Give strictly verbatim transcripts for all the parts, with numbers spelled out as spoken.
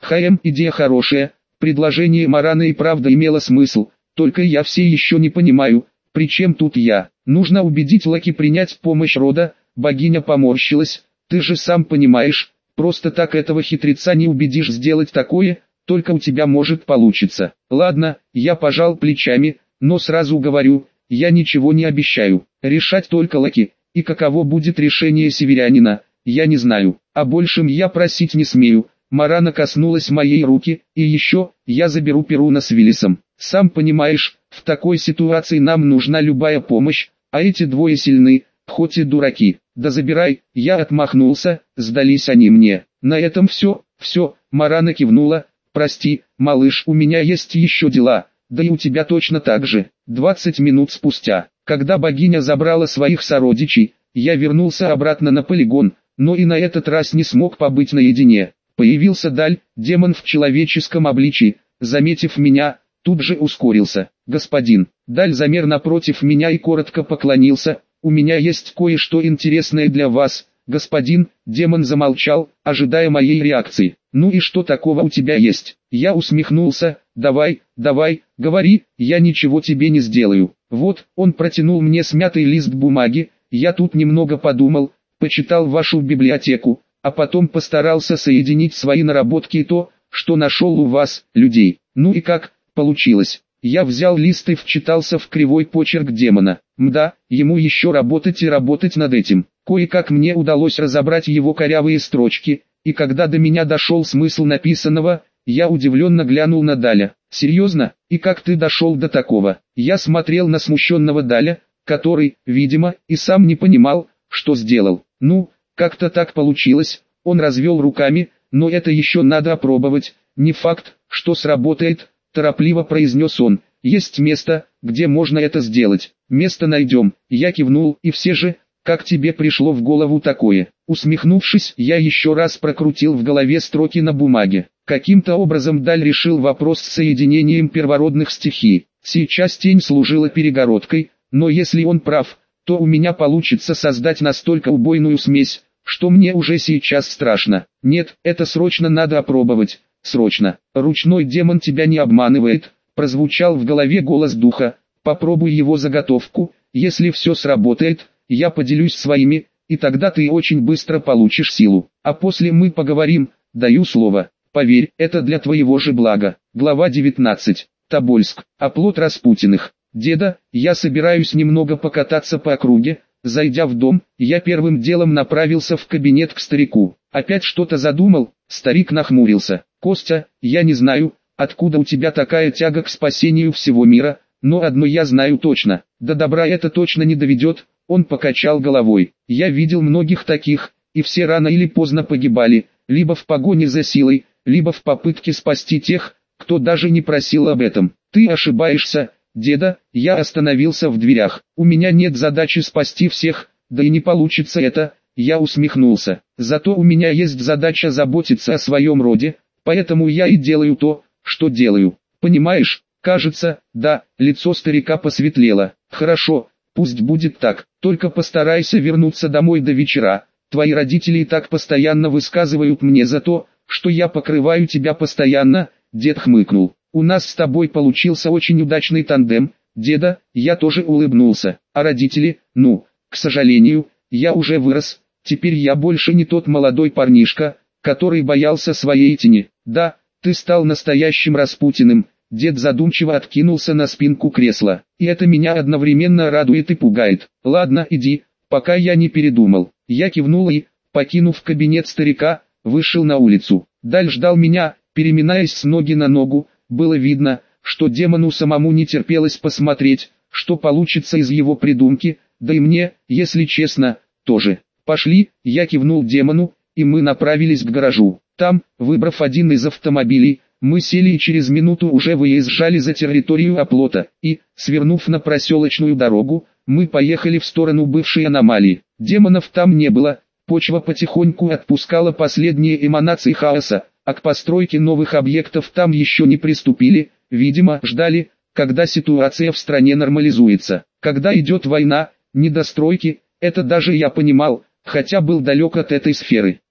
ХМ, идея хорошая, предложение Марана и правда имело смысл, только я все еще не понимаю, при чем тут я. Нужно убедить Лаки принять помощь рода. Богиня поморщилась. Ты же сам понимаешь, просто так этого хитреца не убедишь сделать такое, только у тебя может получиться. Ладно, я пожал плечами, но сразу говорю, я ничего не обещаю. Решать только Лаки, и каково будет решение северянина, я не знаю, а большим я просить не смею. Марана коснулась моей руки, и еще, я заберу Перуна с Виллисом. Сам понимаешь, в такой ситуации нам нужна любая помощь, а эти двое сильны, хоть и дураки. Да забирай, я отмахнулся, сдались они мне. На этом все, все, Марана кивнула. Прости, малыш, у меня есть еще дела, да и у тебя точно так же. Двадцать минут спустя, когда богиня забрала своих сородичей, я вернулся обратно на полигон, но и на этот раз не смог побыть наедине. Появился Даль, демон в человеческом обличии, заметив меня, тут же ускорился. «Господин». Даль замер напротив меня и коротко поклонился. «У меня есть кое-что интересное для вас, господин». Демон замолчал, ожидая моей реакции. «Ну и что такого у тебя есть?» Я усмехнулся. «Давай, давай, говори, я ничего тебе не сделаю». Вот, он протянул мне смятый лист бумаги. Я тут немного подумал, почитал вашу библиотеку, а потом постарался соединить свои наработки и то, что нашел у вас, людей. Ну и как получилось? Я взял лист и вчитался в кривой почерк демона. Мда, ему еще работать и работать над этим. Кое-как мне удалось разобрать его корявые строчки, и когда до меня дошел смысл написанного, я удивленно глянул на Даля. «Серьезно? И как ты дошел до такого?» Я смотрел на смущенного Даля, который, видимо, и сам не понимал, что сделал. «Ну, как-то так получилось», он развел руками, «но это еще надо опробовать, не факт, что сработает», торопливо произнес он. «Есть место, где можно это сделать». «Место найдем», я кивнул. «И все же, как тебе пришло в голову такое?» Усмехнувшись, я еще раз прокрутил в голове строки на бумаге. Каким-то образом Даль решил вопрос с соединением первородных стихий. Сейчас тень служила перегородкой, но если он прав, то у меня получится создать настолько убойную смесь, что мне уже сейчас страшно. Нет, это срочно надо опробовать, срочно. Ручной демон тебя не обманывает, прозвучал в голове голос духа. Попробуй его заготовку, если все сработает, я поделюсь своими, и тогда ты очень быстро получишь силу. А после мы поговорим, даю слово. Поверь, это для твоего же блага. Глава девятнадцать. Тобольск. Оплот Распутиных. Деда, я собираюсь немного покататься по округе. Зайдя в дом, я первым делом направился в кабинет к старику. Опять что-то задумал? Старик нахмурился. Костя, я не знаю, откуда у тебя такая тяга к спасению всего мира, но одно я знаю точно. До добра это точно не доведет. Он покачал головой. Я видел многих таких, и все рано или поздно погибали, либо в погоне за силой, либо в попытке спасти тех, кто даже не просил об этом. Ты ошибаешься, деда. Я остановился в дверях. У меня нет задачи спасти всех, да и не получится это. Я усмехнулся. Зато у меня есть задача заботиться о своем роде, поэтому я и делаю то, что делаю. Понимаешь? Кажется, да. Лицо старика посветлело. Хорошо, пусть будет так. Только постарайся вернуться домой до вечера. Твои родители и так постоянно высказывают мне за то, что я покрываю тебя постоянно. Дед хмыкнул. У нас с тобой получился очень удачный тандем. Деда, я тоже улыбнулся. А родители? Ну, к сожалению, я уже вырос. Теперь я больше не тот молодой парнишка, который боялся своей тени. Да, ты стал настоящим Распутиным. Дед задумчиво откинулся на спинку кресла. И это меня одновременно радует и пугает. Ладно, иди, пока я не передумал. Я кивнул и, покинув кабинет старика, вышел на улицу. Даль ждал меня, переминаясь с ноги на ногу. Было видно, что демону самому не терпелось посмотреть, что получится из его придумки, да и мне, если честно, тоже. «Пошли», я кивнул демону, и мы направились к гаражу. Там, выбрав один из автомобилей, мы сели и через минуту уже выезжали за территорию оплота, и, свернув на проселочную дорогу, мы поехали в сторону бывшей аномалии. Демонов там не было, почва потихоньку отпускала последние эманации хаоса, а к постройке новых объектов там еще не приступили, видимо, ждали, когда ситуация в стране нормализуется. Когда идет война, недостройки, это даже я понимал, хотя был далек от этой сферы.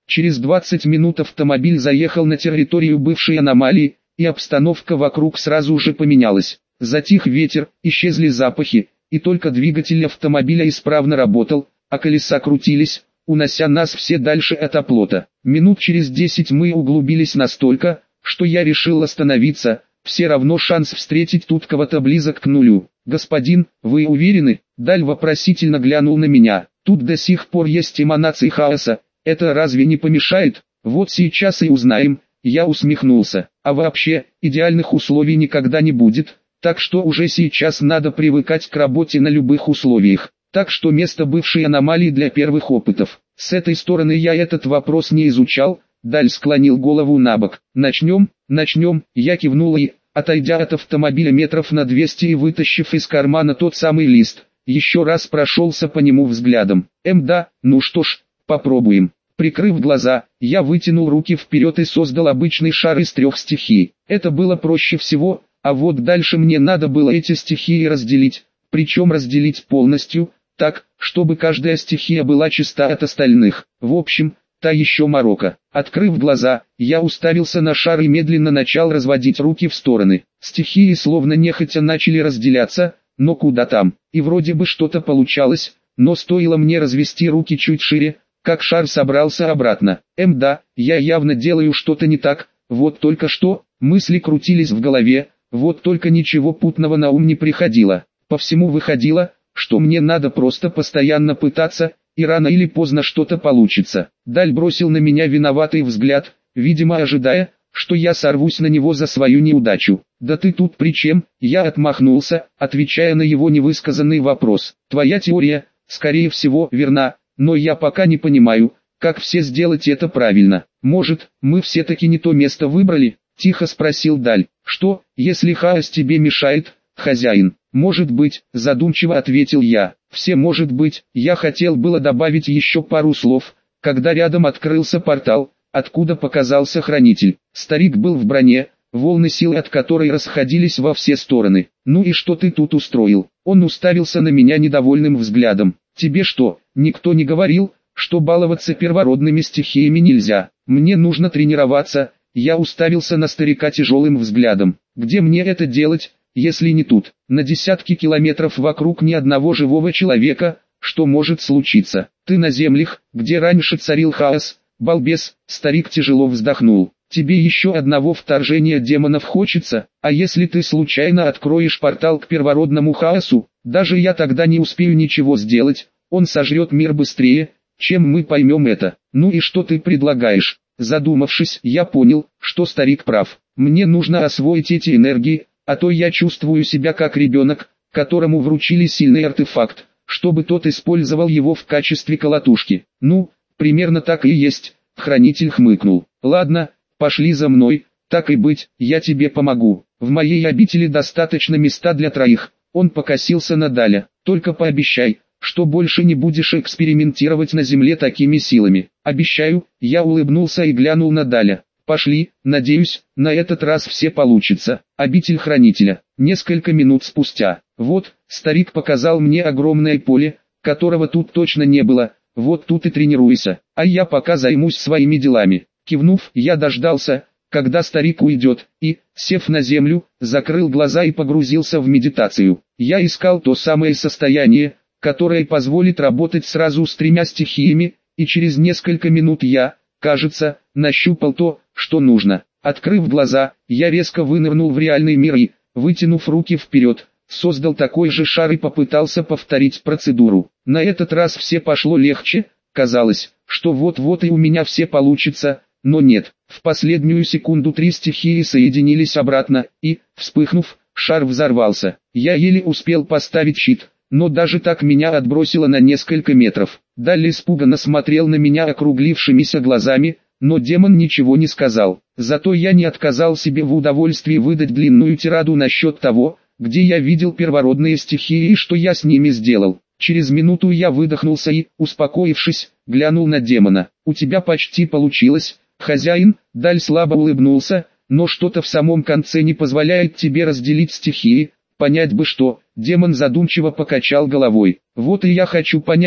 Через двадцать минут автомобиль заехал на территорию бывшей аномалии, и обстановка вокруг сразу же поменялась. Затих ветер, исчезли запахи, и только двигатель автомобиля исправно работал, а колеса крутились, унося нас все дальше от оплота. Минут через десять мы углубились настолько, что я решил остановиться, все равно шанс встретить тут кого-то близок к нулю. «Господин, вы уверены?» Даль вопросительно глянул на меня. «Тут до сих пор есть эманации хаоса, это разве не помешает?» «Вот сейчас и узнаем», я усмехнулся. «А вообще, идеальных условий никогда не будет, так что уже сейчас надо привыкать к работе на любых условиях. Так что место бывшей аномалии для первых опытов. С этой стороны я этот вопрос не изучал». Даль склонил голову набок. «Начнем?» «Начнем», я кивнул и, отойдя от автомобиля метров на двести и вытащив из кармана тот самый лист, еще раз прошелся по нему взглядом. «Эм да, ну что ж, попробуем». Прикрыв глаза, я вытянул руки вперед и создал обычный шар из трех стихий. Это было проще всего, а вот дальше мне надо было эти стихии разделить, причем разделить полностью, так, чтобы каждая стихия была чиста от остальных. В общем, та еще морока. Открыв глаза, я уставился на шар и медленно начал разводить руки в стороны. Стихии словно нехотя начали разделяться, но куда там, и вроде бы что-то получалось, но стоило мне развести руки чуть шире, как шар собрался обратно. Эм да, я явно делаю что-то не так, вот только что, мысли крутились в голове, вот только ничего путного на ум не приходило. По всему выходило, что мне надо просто постоянно пытаться, и рано или поздно что-то получится. Даль бросил на меня виноватый взгляд, видимо ожидая, что я сорвусь на него за свою неудачу. «Да ты тут при чем?» Я отмахнулся, отвечая на его невысказанный вопрос. «Твоя теория, скорее всего, верна, но я пока не понимаю, как все сделать это правильно. Может, мы все-таки не то место выбрали?» Тихо спросил Даль. «Что, если хаос тебе мешает, хозяин?» «Может быть», задумчиво ответил я. «Все может быть». Я хотел было добавить еще пару слов, когда рядом открылся портал, откуда показался хранитель. Старик был в броне, волны силы от которой расходились во все стороны. «Ну и что ты тут устроил?» Он уставился на меня недовольным взглядом. «Тебе что, никто не говорил, что баловаться первородными стихиями нельзя? Мне нужно тренироваться». Я уставился на старика тяжелым взглядом. «Где мне это делать, если не тут? На десятки километров вокруг ни одного живого человека, что может случиться? Ты на землях, где раньше царил хаос, балбес». Старик тяжело вздохнул. «Тебе еще одного вторжения демонов хочется, а если ты случайно откроешь портал к первородному хаосу, даже я тогда не успею ничего сделать, он сожрет мир быстрее, чем мы поймем это. Ну и что ты предлагаешь?» Задумавшись, я понял, что старик прав. Мне нужно освоить эти энергии, а то я чувствую себя как ребенок, которому вручили сильный артефакт, чтобы тот использовал его в качестве колотушки. «Ну, примерно так и есть», — хранитель хмыкнул. «Ладно, пошли за мной, так и быть, я тебе помогу. В моей обители достаточно места для троих». Он покосился на Даля. «Только пообещай, что больше не будешь экспериментировать на земле такими силами». «Обещаю», я улыбнулся и глянул на Даля. «Пошли, надеюсь, на этот раз все получится». Обитель хранителя. Несколько минут спустя. «Вот», старик показал мне огромное поле, которого тут точно не было. «Вот тут и тренируйся, а я пока займусь своими делами». Кивнув, я дождался, когда старик уйдет, и, сев на землю, закрыл глаза и погрузился в медитацию. Я искал то самое состояние, которое позволит работать сразу с тремя стихиями, и через несколько минут я, кажется, нащупал то, что нужно. Открыв глаза, я резко вынырнул в реальный мир и, вытянув руки вперед, создал такой же шар и попытался повторить процедуру. На этот раз все пошло легче, казалось, что вот-вот и у меня все получится, но нет. В последнюю секунду три стихии соединились обратно, и, вспыхнув, шар взорвался. Я еле успел поставить щит, но даже так меня отбросило на несколько метров. Даль испуганно смотрел на меня округлившимися глазами, но демон ничего не сказал. Зато я не отказал себе в удовольствии выдать длинную тираду насчет того, где я видел первородные стихии и что я с ними сделал. Через минуту я выдохнулся и, успокоившись, глянул на демона. «У тебя почти получилось, хозяин». Даль слабо улыбнулся, «но что-то в самом конце не позволяет тебе разделить стихии, понять бы что». Демон задумчиво покачал головой. «Вот и я хочу понять,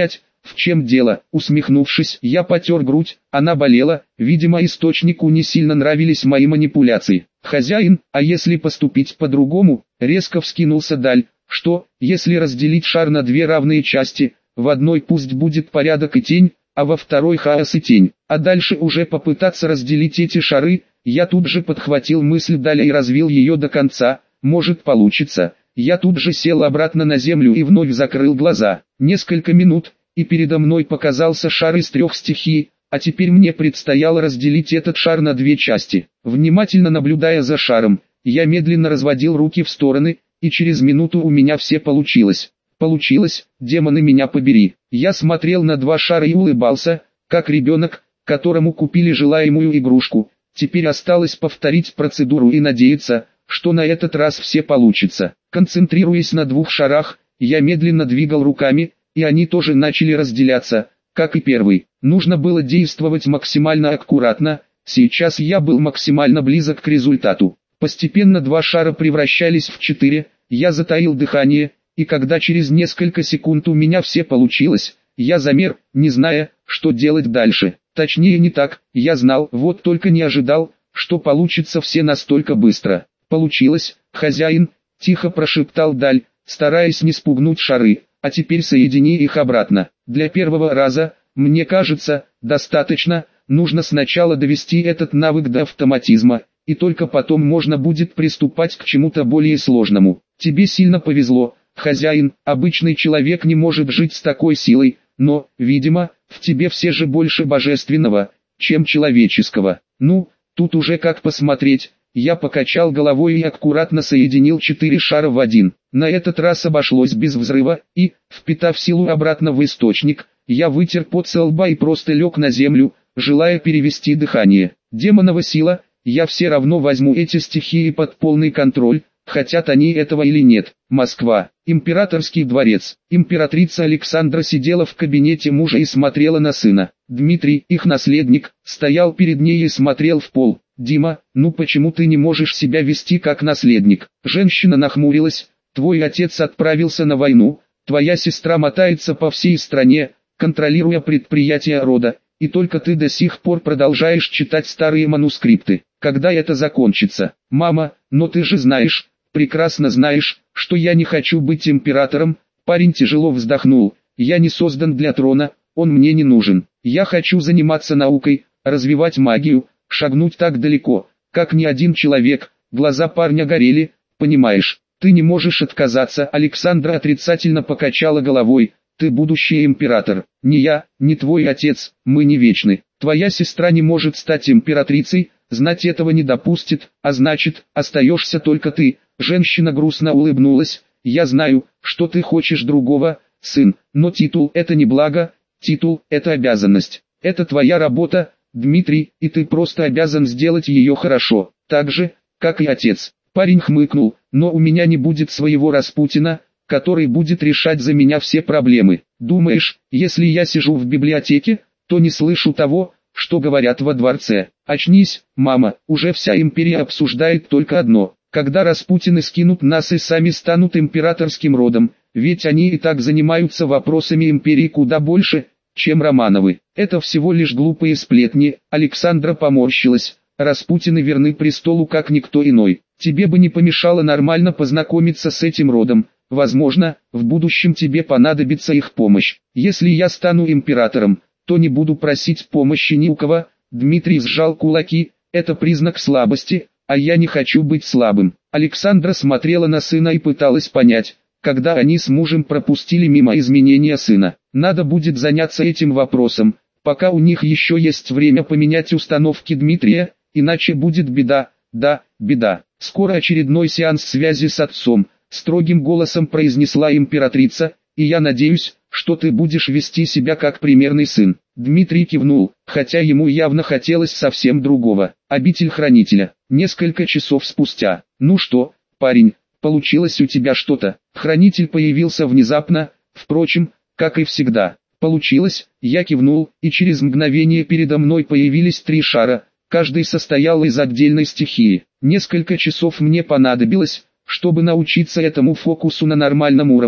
В чем дело? Усмехнувшись, я потер грудь, она болела, видимо источнику не сильно нравились мои манипуляции. Хозяин, а если поступить по-другому? Резко вскинулся Даль. Что, если разделить шар на две равные части, в одной пусть будет порядок и тень, а во второй хаос и тень, а дальше уже попытаться разделить эти шары? Я тут же подхватил мысль Даля и развил ее до конца. Может получится. Я тут же сел обратно на землю и вновь закрыл глаза. Несколько минут, и передо мной показался шар из трех стихий, а теперь мне предстояло разделить этот шар на две части. Внимательно наблюдая за шаром, я медленно разводил руки в стороны, и через минуту у меня все получилось. Получилось, демоны меня побери. Я смотрел на два шара и улыбался, как ребенок, которому купили желаемую игрушку. Теперь осталось повторить процедуру и надеяться, что на этот раз все получится. Концентрируясь на двух шарах, я медленно двигал руками, и они тоже начали разделяться, как и первый. Нужно было действовать максимально аккуратно, сейчас я был максимально близок к результату. Постепенно два шара превращались в четыре, я затаил дыхание, и когда через несколько секунд у меня все получилось, я замер, не зная, что делать дальше. Точнее не так, я знал, вот только не ожидал, что получится все настолько быстро. Получилось, хозяин, тихо прошептал Даль, стараясь не спугнуть шары, а теперь соедини их обратно. Для первого раза, мне кажется, достаточно, нужно сначала довести этот навык до автоматизма, и только потом можно будет приступать к чему-то более сложному. Тебе сильно повезло, хозяин, обычный человек не может жить с такой силой, но, видимо, в тебе все же больше божественного, чем человеческого. Ну, тут уже как посмотреть. Я покачал головой и аккуратно соединил четыре шара в один. На этот раз обошлось без взрыва, и, впитав силу обратно в источник, я вытер пот со лба и просто лег на землю, желая перевести дыхание. Демонова сила, я все равно возьму эти стихии под полный контроль, хотят они этого или нет. Москва. Императорский дворец. Императрица Александра сидела в кабинете мужа и смотрела на сына. Дмитрий, их наследник, стоял перед ней и смотрел в пол. «Дима, ну почему ты не можешь себя вести как наследник?» Женщина нахмурилась. «Твой отец отправился на войну, твоя сестра мотается по всей стране, контролируя предприятия рода, и только ты до сих пор продолжаешь читать старые манускрипты. Когда это закончится? Мама, но ты же знаешь, прекрасно знаешь, что я не хочу быть императором». Парень тяжело вздохнул. «Я не создан для трона, он мне не нужен. Я хочу заниматься наукой, развивать магию, шагнуть так далеко, как ни один человек». Глаза парня горели. «Понимаешь, ты не можешь отказаться». Александра отрицательно покачала головой. «Ты будущий император. Не я, не твой отец, мы не вечны. Твоя сестра не может стать императрицей, знать этого не допустит, а значит, остаешься только ты». Женщина грустно улыбнулась. «Я знаю, что ты хочешь другого, сын, но титул – это не благо, титул – это обязанность. Это твоя работа, Дмитрий, и ты просто обязан сделать ее хорошо, так же, как и отец». Парень хмыкнул. «Но у меня не будет своего Распутина, который будет решать за меня все проблемы. Думаешь, если я сижу в библиотеке, то не слышу того, что говорят во дворце? Очнись, мама, уже вся империя обсуждает только одно. Когда Распутины скинут нас и сами станут императорским родом, ведь они и так занимаются вопросами империи куда больше, чем Романовы. Это всего лишь глупые сплетни». Александра поморщилась. «Распутины верны престолу как никто иной. Тебе бы не помешало нормально познакомиться с этим родом. Возможно, в будущем тебе понадобится их помощь. Если я стану императором, то не буду просить помощи ни у кого». Дмитрий сжал кулаки. «Это признак слабости, а я не хочу быть слабым». Александра смотрела на сына и пыталась понять, когда они с мужем пропустили мимо изменения сына. Надо будет заняться этим вопросом, пока у них еще есть время поменять установки Дмитрия, иначе будет беда. Да, беда. «Скоро очередной сеанс связи с отцом», — строгим голосом произнесла императрица, «и я надеюсь, что ты будешь вести себя как примерный сын». Дмитрий кивнул, хотя ему явно хотелось совсем другого. Обитель хранителя. Несколько часов спустя. «Ну что, парень, получилось у тебя что-то?» Хранитель появился внезапно, впрочем, как и всегда. «Получилось», я кивнул, и через мгновение передо мной появились три шара, каждый состоял из отдельной стихии. Несколько часов мне понадобилось, чтобы научиться этому фокусу на нормальном уровне,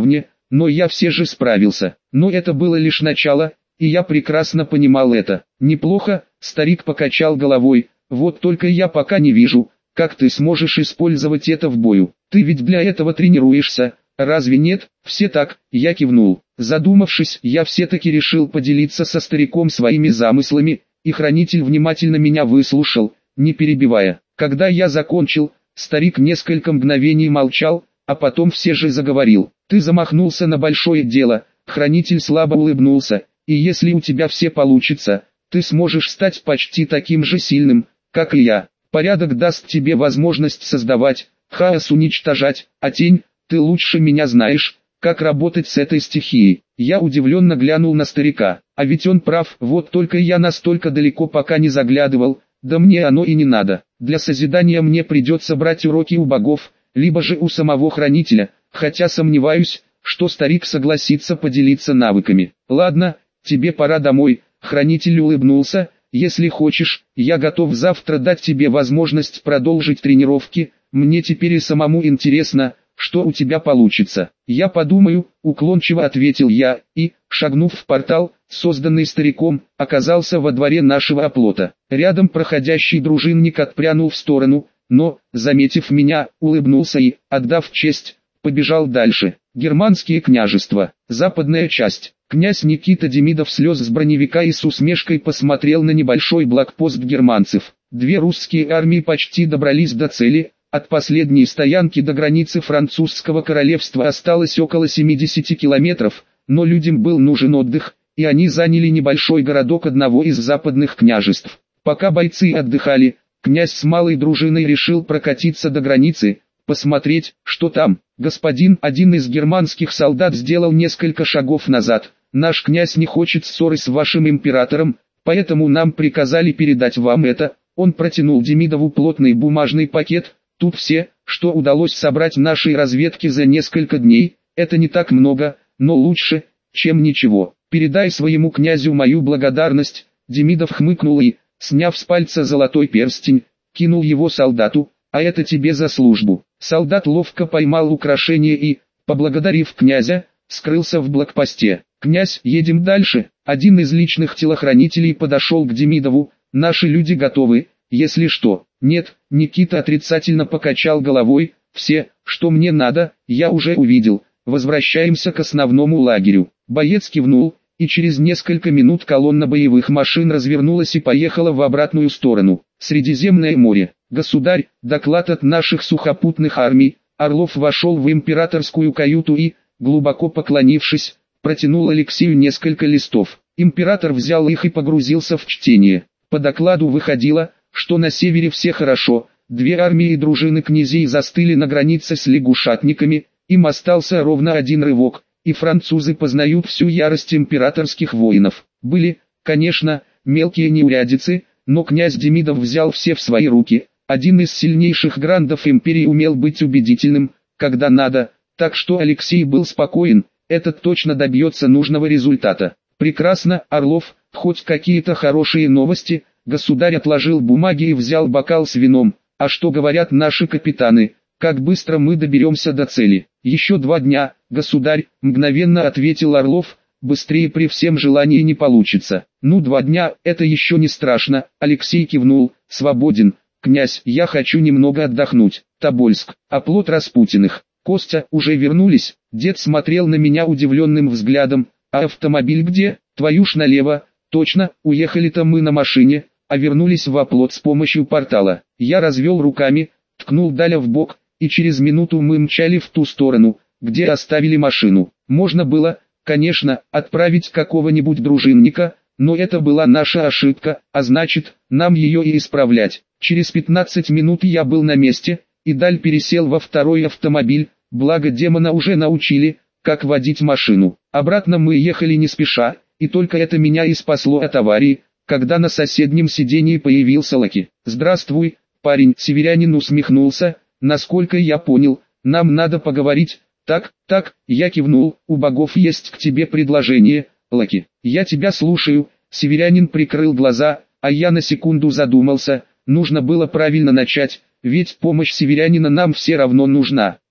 но я все же справился. Но это было лишь начало, и я прекрасно понимал это. Неплохо, старик покачал головой, вот только я пока не вижу, как ты сможешь использовать это в бою. Ты ведь для этого тренируешься, разве нет? Все так, я кивнул. Задумавшись, я все-таки решил поделиться со стариком своими замыслами, и хранитель внимательно меня выслушал, не перебивая. Когда я закончил, старик несколько мгновений молчал, а потом все же заговорил. Ты замахнулся на большое дело, хранитель слабо улыбнулся, и если у тебя все получится, ты сможешь стать почти таким же сильным, как и я. Порядок даст тебе возможность создавать, хаос уничтожать, а тень, ты лучше меня знаешь, как работать с этой стихией. Я удивленно глянул на старика, а ведь он прав, вот только я настолько далеко пока не заглядывал, да мне оно и не надо. Для созидания мне придется брать уроки у богов, либо же у самого хранителя, хотя сомневаюсь, что старик согласится поделиться навыками. Ладно, тебе пора домой, хранитель улыбнулся, если хочешь, я готов завтра дать тебе возможность продолжить тренировки, мне теперь и самому интересно, что у тебя получится. Я подумаю, уклончиво ответил я, и, шагнув в портал, созданный стариком, оказался во дворе нашего оплота. Рядом проходящий дружинник отпрянул в сторону, но, заметив меня, улыбнулся и, отдав честь, побежал дальше. Германские княжества, западная часть. Князь Никита Демидов слез с броневика и с усмешкой посмотрел на небольшой блокпост германцев. Две русские армии почти добрались до цели, от последней стоянки до границы французского королевства осталось около семидесяти километров, но людям был нужен отдых, и они заняли небольшой городок одного из западных княжеств. Пока бойцы отдыхали, князь с малой дружиной решил прокатиться до границы, посмотреть, что там. Господин, один из германских солдат сделал несколько шагов назад. Наш князь не хочет ссоры с вашим императором, поэтому нам приказали передать вам это. Он протянул Демидову плотный бумажный пакет. Тут все, что удалось собрать нашей разведке за несколько дней. Это не так много, но лучше, чем ничего. Передай своему князю мою благодарность. Демидов хмыкнул и, сняв с пальца золотой перстень, кинул его солдату. А это тебе за службу. Солдат ловко поймал украшение и, поблагодарив князя, скрылся в блокпосте. «Князь, едем дальше». Один из личных телохранителей подошел к Демидову. «Наши люди готовы, если что». «Нет», Никита отрицательно покачал головой. «Все, что мне надо, я уже увидел. Возвращаемся к основному лагерю». Боец кивнул, и через несколько минут колонна боевых машин развернулась и поехала в обратную сторону. Средиземное море. «Государь, доклад от наших сухопутных армий». Орлов вошел в императорскую каюту и, глубоко поклонившись, протянул Алексею несколько листов. Император взял их и погрузился в чтение. По докладу выходило, что на севере все хорошо, две армии и дружины князей застыли на границе с лягушатниками, им остался ровно один рывок, и французы познают всю ярость императорских воинов. Были, конечно, мелкие неурядицы, но князь Демидов взял все в свои руки. Один из сильнейших грандов империи умел быть убедительным, когда надо, так что Алексей был спокоен, этот точно добьется нужного результата. Прекрасно, Орлов, хоть какие-то хорошие новости. Государь отложил бумаги и взял бокал с вином. А что говорят наши капитаны, как быстро мы доберемся до цели? Еще два дня, государь, мгновенно ответил Орлов, быстрее при всем желании не получится. Ну два дня, это еще не страшно, Алексей кивнул, свободен. «Князь, я хочу немного отдохнуть». Тобольск, оплот Распутиных. «Костя, уже вернулись?» Дед смотрел на меня удивленным взглядом. «А автомобиль где?» «Твою ж налево». «Точно, уехали-то мы на машине, а вернулись в оплот с помощью портала». Я развел руками, ткнул Даля в бок, и через минуту мы мчали в ту сторону, где оставили машину. Можно было, конечно, отправить какого-нибудь дружинника, но это была наша ошибка, а значит, нам ее и исправлять. Через пятнадцать минут я был на месте, и Даль пересел во второй автомобиль, благо демона уже научили, как водить машину. Обратно мы ехали не спеша, и только это меня и спасло от аварии, когда на соседнем сидении появился Лаки. «Здравствуй, парень», северянин усмехнулся, «насколько я понял, нам надо поговорить». «Так, так», я кивнул, «у богов есть к тебе предложение, Лаки». «Я тебя слушаю», северянин прикрыл глаза, а я на секунду задумался, нужно было правильно начать, ведь помощь северянина нам все равно нужна.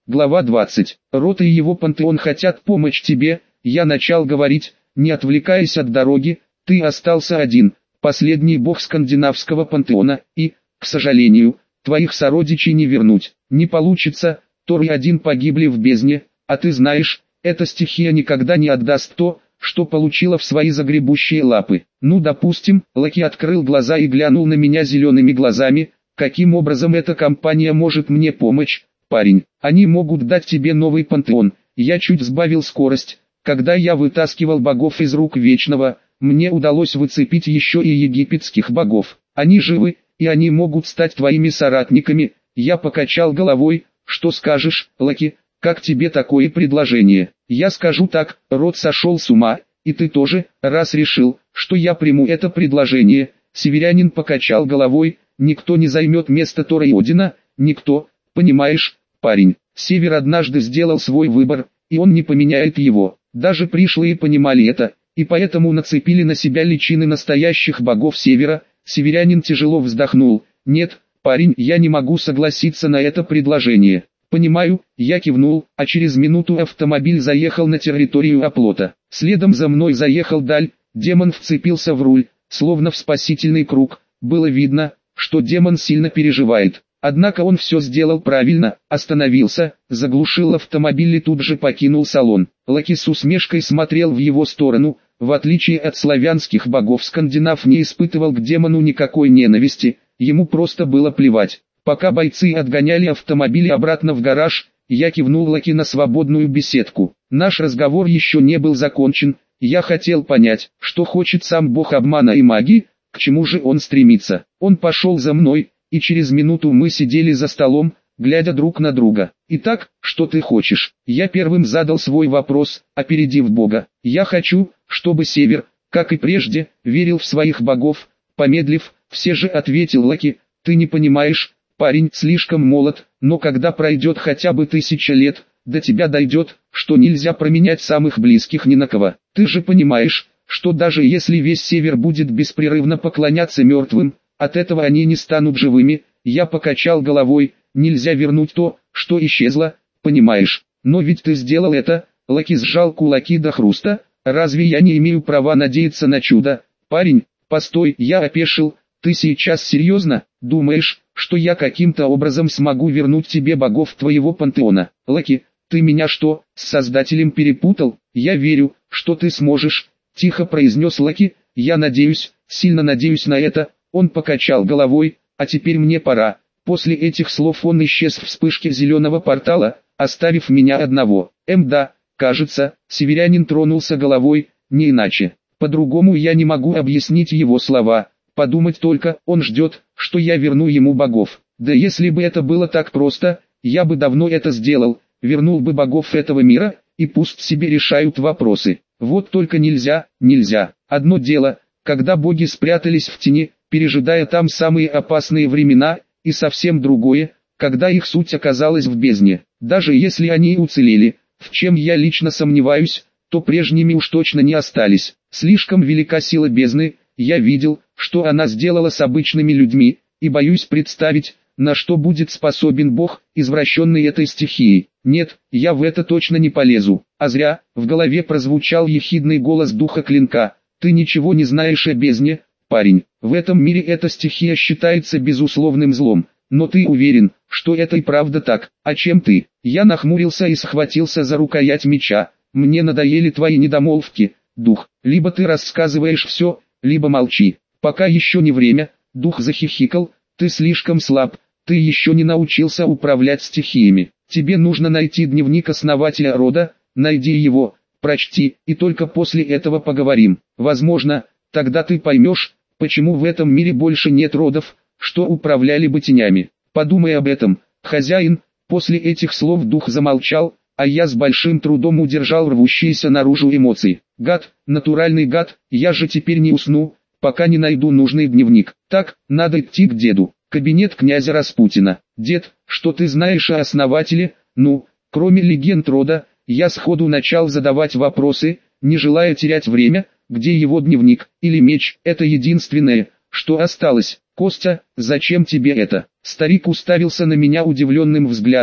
Глава двадцать. Рота и его пантеон хотят помочь тебе, я начал говорить, не отвлекаясь от дороги, ты остался один, последний бог скандинавского пантеона, и, к сожалению, твоих сородичей не вернуть. Не получится, Тор и один погибли в бездне, а ты знаешь, эта стихия никогда не отдаст то, что получила в свои загребущие лапы. Ну допустим, Локи открыл глаза и глянул на меня зелеными глазами, каким образом эта компания может мне помочь, парень? Они могут дать тебе новый пантеон. Я чуть сбавил скорость, когда я вытаскивал богов из рук Вечного, мне удалось выцепить еще и египетских богов. Они живы, и они могут стать твоими соратниками. Я покачал головой. Что скажешь, Локи, как тебе такое предложение? Я скажу так, род сошел с ума, и ты тоже, раз решил, что я приму это предложение. Северянин покачал головой, никто не займет место Тора и Одина, никто, понимаешь, парень. Север однажды сделал свой выбор, и он не поменяет его. Даже пришлые понимали это, и поэтому нацепили на себя личины настоящих богов Севера. Северянин тяжело вздохнул. Нет, парень, я не могу согласиться на это предложение. Понимаю, я кивнул, а через минуту автомобиль заехал на территорию оплота. Следом за мной заехал Даль, демон вцепился в руль, словно в спасительный круг. Было видно, что демон сильно переживает. Однако он все сделал правильно, остановился, заглушил автомобиль и тут же покинул салон. Локи с усмешкой смотрел в его сторону. В отличие от славянских богов, скандинав не испытывал к демону никакой ненависти, ему просто было плевать. Пока бойцы отгоняли автомобили обратно в гараж, я кивнул Локи на свободную беседку. Наш разговор еще не был закончен, я хотел понять, что хочет сам бог обмана и магии, к чему же он стремится. Он пошел за мной, и через минуту мы сидели за столом, глядя друг на друга. «Итак, что ты хочешь?» Я первым задал свой вопрос, опередив бога. «Я хочу, чтобы Север, как и прежде, верил в своих богов». Помедлив, все же ответил Локи, «Ты не понимаешь, парень слишком молод, но когда пройдет хотя бы тысяча лет, до тебя дойдет, что нельзя променять самых близких ни на кого. Ты же понимаешь, что даже если весь Север будет беспрерывно поклоняться мертвым, от этого они не станут живыми». Я покачал головой, «Нельзя вернуть то, что исчезло, понимаешь? Но ведь ты сделал это». Локи сжал кулаки до хруста. «Разве я не имею права надеяться на чудо?» «Парень, постой», я опешил, «ты сейчас серьезно, думаешь, что я каким-то образом смогу вернуть тебе богов твоего пантеона?» «Локи, ты меня что, с Создателем перепутал?» «Я верю, что ты сможешь», тихо произнес Локи, «я надеюсь, сильно надеюсь на это». Он покачал головой, «А теперь мне пора». После этих слов он исчез в вспышке зеленого портала, оставив меня одного. Эм да, кажется, северянин тронулся головой, не иначе. По-другому я не могу объяснить его слова. Подумать только, он ждет, что я верну ему богов. Да если бы это было так просто, я бы давно это сделал, вернул бы богов этого мира, и пусть себе решают вопросы. Вот только нельзя, нельзя. Одно дело, когда боги спрятались в тени, пережидая там самые опасные времена, и совсем другое, когда их суть оказалась в бездне. Даже если они уцелели, в чем я лично сомневаюсь, то прежними уж точно не остались. Слишком велика сила бездны, я видел, что она сделала с обычными людьми, и боюсь представить, на что будет способен бог, извращенный этой стихией. Нет, я в это точно не полезу. А зря, в голове прозвучал ехидный голос духа клинка. Ты ничего не знаешь о бездне, парень. В этом мире эта стихия считается безусловным злом, но ты уверен, что это и правда так? А чем ты? Я нахмурился и схватился за рукоять меча. Мне надоели твои недомолвки, дух. Либо ты рассказываешь все, либо молчи. Пока еще не время. Дух захихикал. Ты слишком слаб, ты еще не научился управлять стихиями. Тебе нужно найти дневник основателя рода, найди его, прочти, и только после этого поговорим. Возможно, тогда ты поймешь, почему в этом мире больше нет родов, что управляли бы тенями. Подумай об этом, хозяин. После этих слов дух замолчал, а я с большим трудом удержал рвущиеся наружу эмоции. Гад, натуральный гад, я же теперь не усну, пока не найду нужный дневник. Так, надо идти к деду. Кабинет князя Распутина. Дед, что ты знаешь о основателе? Ну, кроме легенд рода, я сходу начал задавать вопросы, не желая терять время. Где его дневник или меч? Это единственное, что осталось. Костя, зачем тебе это? Старик уставился на меня удивленным взглядом.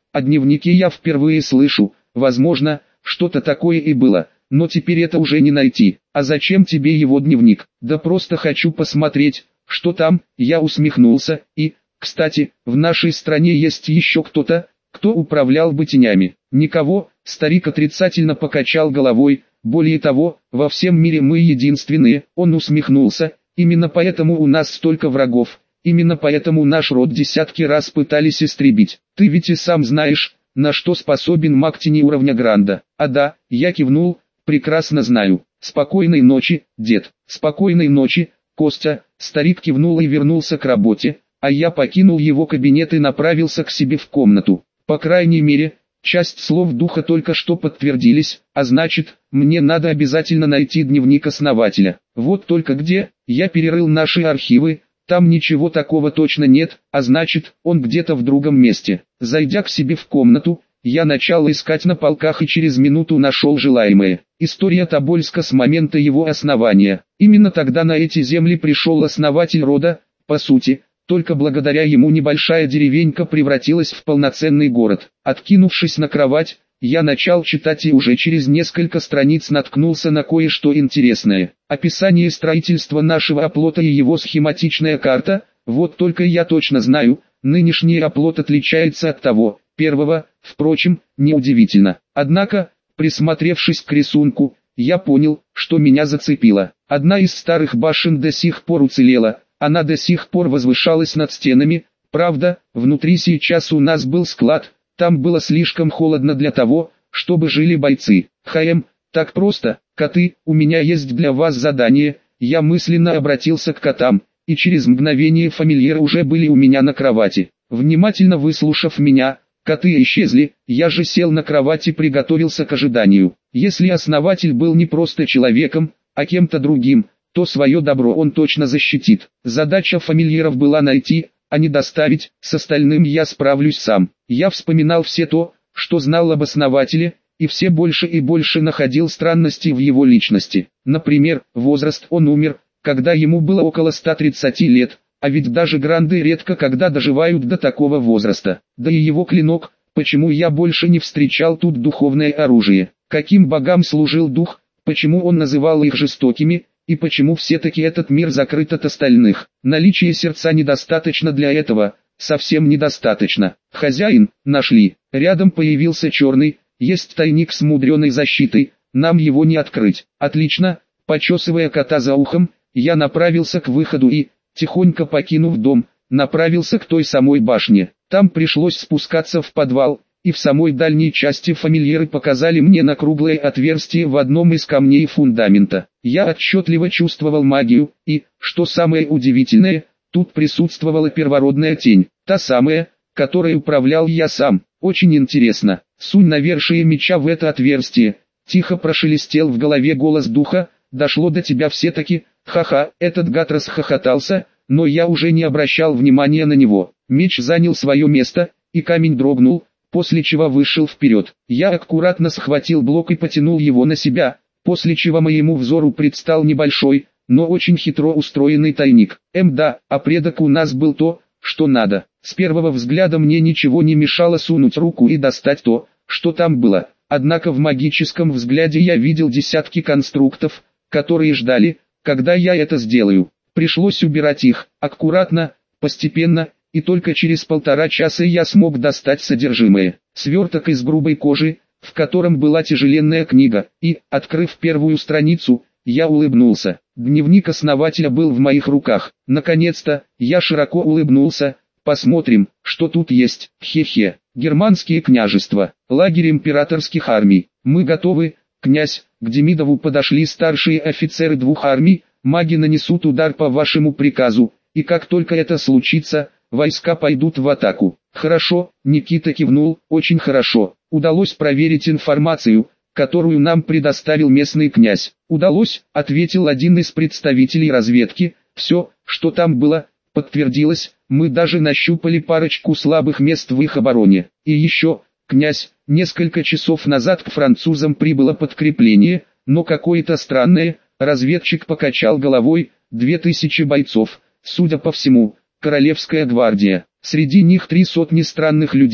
О дневнике я впервые слышу, возможно, что-то такое и было, но теперь это уже не найти. А зачем тебе его дневник? Да просто хочу посмотреть, что там. Я усмехнулся, и, кстати, в нашей стране есть еще кто-то, кто управлял бы тенями. Никого, старик отрицательно покачал головой, более того, во всем мире мы единственные. Он усмехнулся, именно поэтому у нас столько врагов, именно поэтому наш род десятки раз пытались истребить. Ты ведь и сам знаешь, на что способен маг тени уровня Гранда. А да, я кивнул, прекрасно знаю. Спокойной ночи, дед. Спокойной ночи, Костя. Старик кивнул и вернулся к работе, а я покинул его кабинет и направился к себе в комнату. По крайней мере, часть слов духа только что подтвердились, а значит, мне надо обязательно найти дневник основателя. Вот только где? Я перерыл наши архивы, там ничего такого точно нет, а значит, он где-то в другом месте. Зайдя к себе в комнату, я начал искать на полках и через минуту нашел желаемое. История Тобольска с момента его основания. Именно тогда на эти земли пришел основатель рода, по сути. Только благодаря ему небольшая деревенька превратилась в полноценный город. Откинувшись на кровать, я начал читать и уже через несколько страниц наткнулся на кое-что интересное. Описание строительства нашего оплота и его схематичная карта. Вот только я точно знаю, нынешний оплот отличается от того первого, впрочем, неудивительно. Однако, присмотревшись к рисунку, я понял, что меня зацепило. Одна из старых башен до сих пор уцелела. Она до сих пор возвышалась над стенами, правда, внутри сейчас у нас был склад, там было слишком холодно для того, чтобы жили бойцы. Хаем, так просто, коты, у меня есть для вас задание. Я мысленно обратился к котам, и через мгновение фамильяры уже были у меня на кровати. Внимательно выслушав меня, коты исчезли, я же сел на кровать и приготовился к ожиданию. Если основатель был не просто человеком, а кем-то другим, то свое добро он точно защитит. Задача фамильяров была найти, а не доставить, с остальным я справлюсь сам. Я вспоминал все то, что знал об основателе, и все больше и больше находил странностей в его личности. Например, возраст: он умер, когда ему было около ста тридцати лет, а ведь даже гранды редко когда доживают до такого возраста. Да и его клинок, почему я больше не встречал тут духовное оружие? Каким богам служил дух, почему он называл их жестокими? И почему все-таки этот мир закрыт от остальных? Наличие сердца недостаточно для этого, совсем недостаточно. Хозяин, нашли. Рядом появился черный, есть тайник с мудреной защитой, нам его не открыть. Отлично, почесывая кота за ухом, я направился к выходу и, тихонько покинув дом, направился к той самой башне. Там пришлось спускаться в подвал, и в самой дальней части фамильяры показали мне на круглое отверстие в одном из камней фундамента. Я отчетливо чувствовал магию, и, что самое удивительное, тут присутствовала первородная тень, та самая, которой управлял я сам. Очень интересно. Сунь навершие меча в это отверстие. Тихо прошелестел в голове голос духа. Дошло до тебя все-таки. Ха-ха, этот гад расхохотался, но я уже не обращал внимания на него. Меч занял свое место, и камень дрогнул, после чего вышел вперед. Я аккуратно схватил блок и потянул его на себя, после чего моему взору предстал небольшой, но очень хитро устроенный тайник. Эм да, а предок у нас был то, что надо. С первого взгляда мне ничего не мешало сунуть руку и достать то, что там было. Однако в магическом взгляде я видел десятки конструктов, которые ждали, когда я это сделаю. Пришлось убирать их, аккуратно, постепенно, и только через полтора часа я смог достать содержимое. Сверток из грубой кожи, в котором была тяжеленная книга, и, открыв первую страницу, я улыбнулся. Дневник основателя был в моих руках. Наконец-то, я широко улыбнулся. Посмотрим, что тут есть. Хе-хе. Германские княжества. Лагерь императорских армий. Мы готовы, князь. К Демидову подошли старшие офицеры двух армий. Маги нанесут удар по вашему приказу, и как только это случится, войска пойдут в атаку. Хорошо, Никита кивнул, очень хорошо. Удалось проверить информацию, которую нам предоставил местный князь. Удалось, ответил один из представителей разведки. Все, что там было, подтвердилось. Мы даже нащупали парочку слабых мест в их обороне. И еще, князь, несколько часов назад к французам прибыло подкрепление, но какое-то странное. Разведчик покачал головой. Две тысячи бойцов, судя по всему, королевская гвардия. Среди них три сотни странных людей,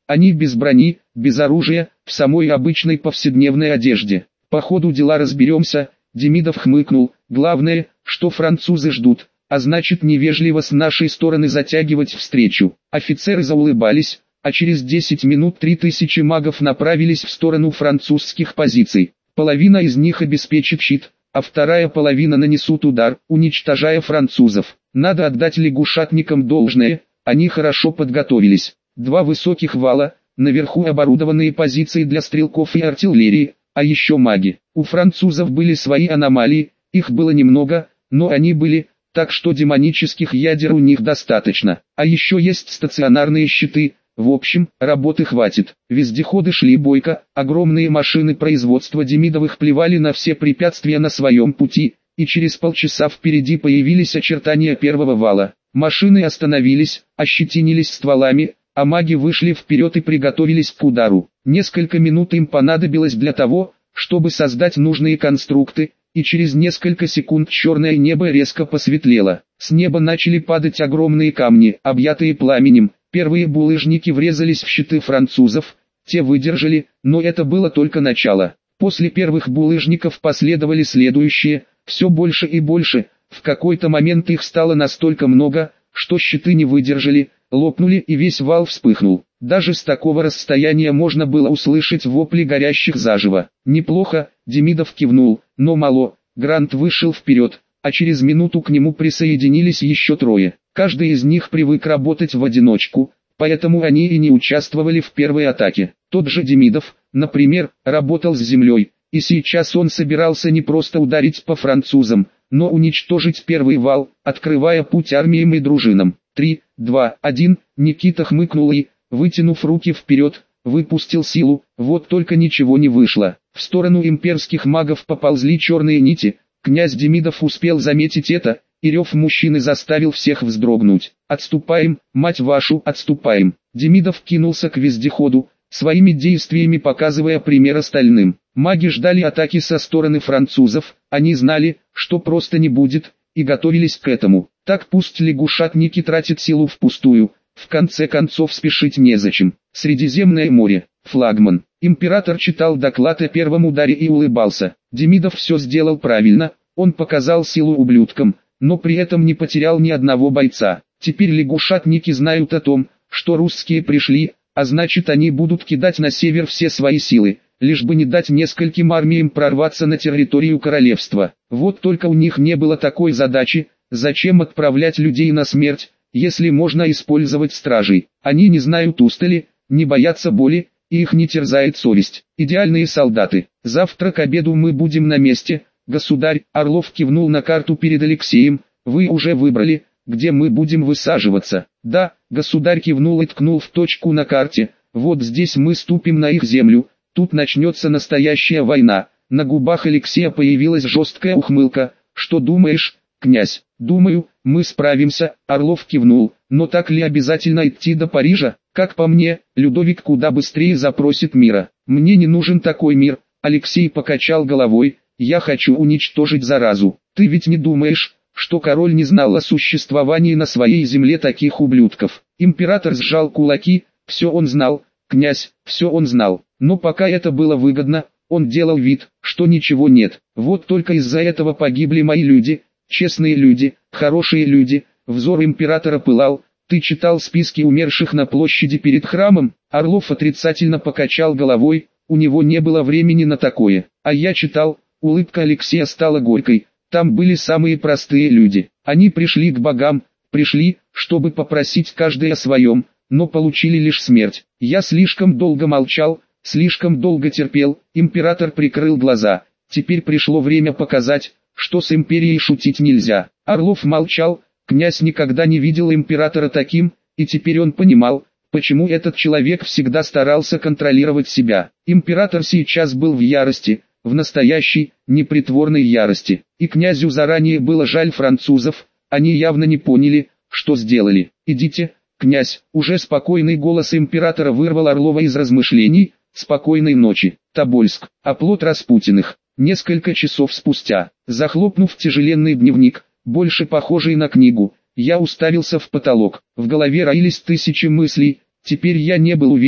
Они без брони, без оружия, в самой обычной повседневной одежде. По ходу дела разберемся, Демидов хмыкнул, главное, что французы ждут, а значит невежливо с нашей стороны затягивать встречу. Офицеры заулыбались, а через десять минут три тысячи магов направились в сторону французских позиций. Половина из них обеспечит щит, а вторая половина нанесут удар, уничтожая французов. Надо отдать лягушатникам должное, они хорошо подготовились. Два высоких вала, наверху оборудованные позиции для стрелков и артиллерии, а еще маги. У французов были свои аномалии, их было немного, но они были, так что демонических ядер у них достаточно. А еще есть стационарные щиты. В общем, работы хватит. Вездеходы шли бойко, огромные машины производства Демидовых плевали на все препятствия на своем пути, и через полчаса впереди появились очертания первого вала. Машины остановились, ощетинились стволами, а маги вышли вперед и приготовились к удару. Несколько минут им понадобилось для того, чтобы создать нужные конструкты, и через несколько секунд черное небо резко посветлело. С неба начали падать огромные камни, объятые пламенем. Первые булыжники врезались в щиты французов, те выдержали, но это было только начало. После первых булыжников последовали следующие, все больше и больше, в какой-то момент их стало настолько много, что щиты не выдержали, лопнули и весь вал вспыхнул. Даже с такого расстояния можно было услышать вопли горящих заживо. Неплохо, Демидов кивнул, но мало, Грант вышел вперед, а через минуту к нему присоединились еще трое. Каждый из них привык работать в одиночку, поэтому они и не участвовали в первой атаке. Тот же Демидов, например, работал с землей, и сейчас он собирался не просто ударить по французам, но уничтожить первый вал, открывая путь армиям и дружинам. Три, два, один, Никита хмыкнул и, вытянув руки вперед, выпустил силу, вот только ничего не вышло. В сторону имперских магов поползли черные нити, князь Демидов успел заметить это, и рев мужчины заставил всех вздрогнуть. «Отступаем, мать вашу, отступаем!» Демидов кинулся к вездеходу, своими действиями показывая пример остальным. Маги ждали атаки со стороны французов, они знали, что просто не будет, и готовились к этому. Так пусть лягушатники тратят силу впустую, в конце концов спешить незачем. Средиземное море, флагман. Император читал доклад о первом ударе и улыбался. Демидов все сделал правильно, он показал силу ублюдкам, но при этом не потерял ни одного бойца. Теперь лягушатники знают о том, что русские пришли, а значит они будут кидать на север все свои силы, лишь бы не дать нескольким армиям прорваться на территорию королевства. Вот только у них не было такой задачи, зачем отправлять людей на смерть, если можно использовать стражей. Они не знают устали, не боятся боли, и их не терзает совесть. Идеальные солдаты. Завтра к обеду мы будем на месте. Государь, Орлов кивнул на карту перед Алексеем, вы уже выбрали, где мы будем высаживаться. Да, государь кивнул и ткнул в точку на карте, вот здесь мы ступим на их землю, тут начнется настоящая война. На губах Алексея появилась жесткая ухмылка. Что думаешь, князь? Думаю, мы справимся, Орлов кивнул, но так ли обязательно идти до Парижа? Как по мне, Людовик куда быстрее запросит мира. Мне не нужен такой мир, Алексей покачал головой. Я хочу уничтожить заразу. Ты ведь не думаешь, что король не знал о существовании на своей земле таких ублюдков? Император сжал кулаки, все он знал, князь, все он знал. Но пока это было выгодно, он делал вид, что ничего нет. Вот только из-за этого погибли мои люди, честные люди, хорошие люди. Взор императора пылал. Ты читал списки умерших на площади перед храмом? Орлов отрицательно покачал головой, у него не было времени на такое. А я читал. Улыбка Алексея стала горькой, там были самые простые люди. Они пришли к богам, пришли, чтобы попросить каждый о своем, но получили лишь смерть. Я слишком долго молчал, слишком долго терпел, император прикрыл глаза. Теперь пришло время показать, что с империей шутить нельзя. Орлов молчал, князь никогда не видел императора таким, и теперь он понимал, почему этот человек всегда старался контролировать себя. Император сейчас был в ярости, в настоящей, непритворной ярости. И князю заранее было жаль французов, они явно не поняли, что сделали. «Идите, князь», уже спокойный голос императора вырвал Орлова из размышлений. «Спокойной ночи, Тобольск, оплот Распутиных». Несколько часов спустя, захлопнув тяжеленный дневник, больше похожий на книгу, я уставился в потолок. В голове роились тысячи мыслей. Теперь я не был уверен,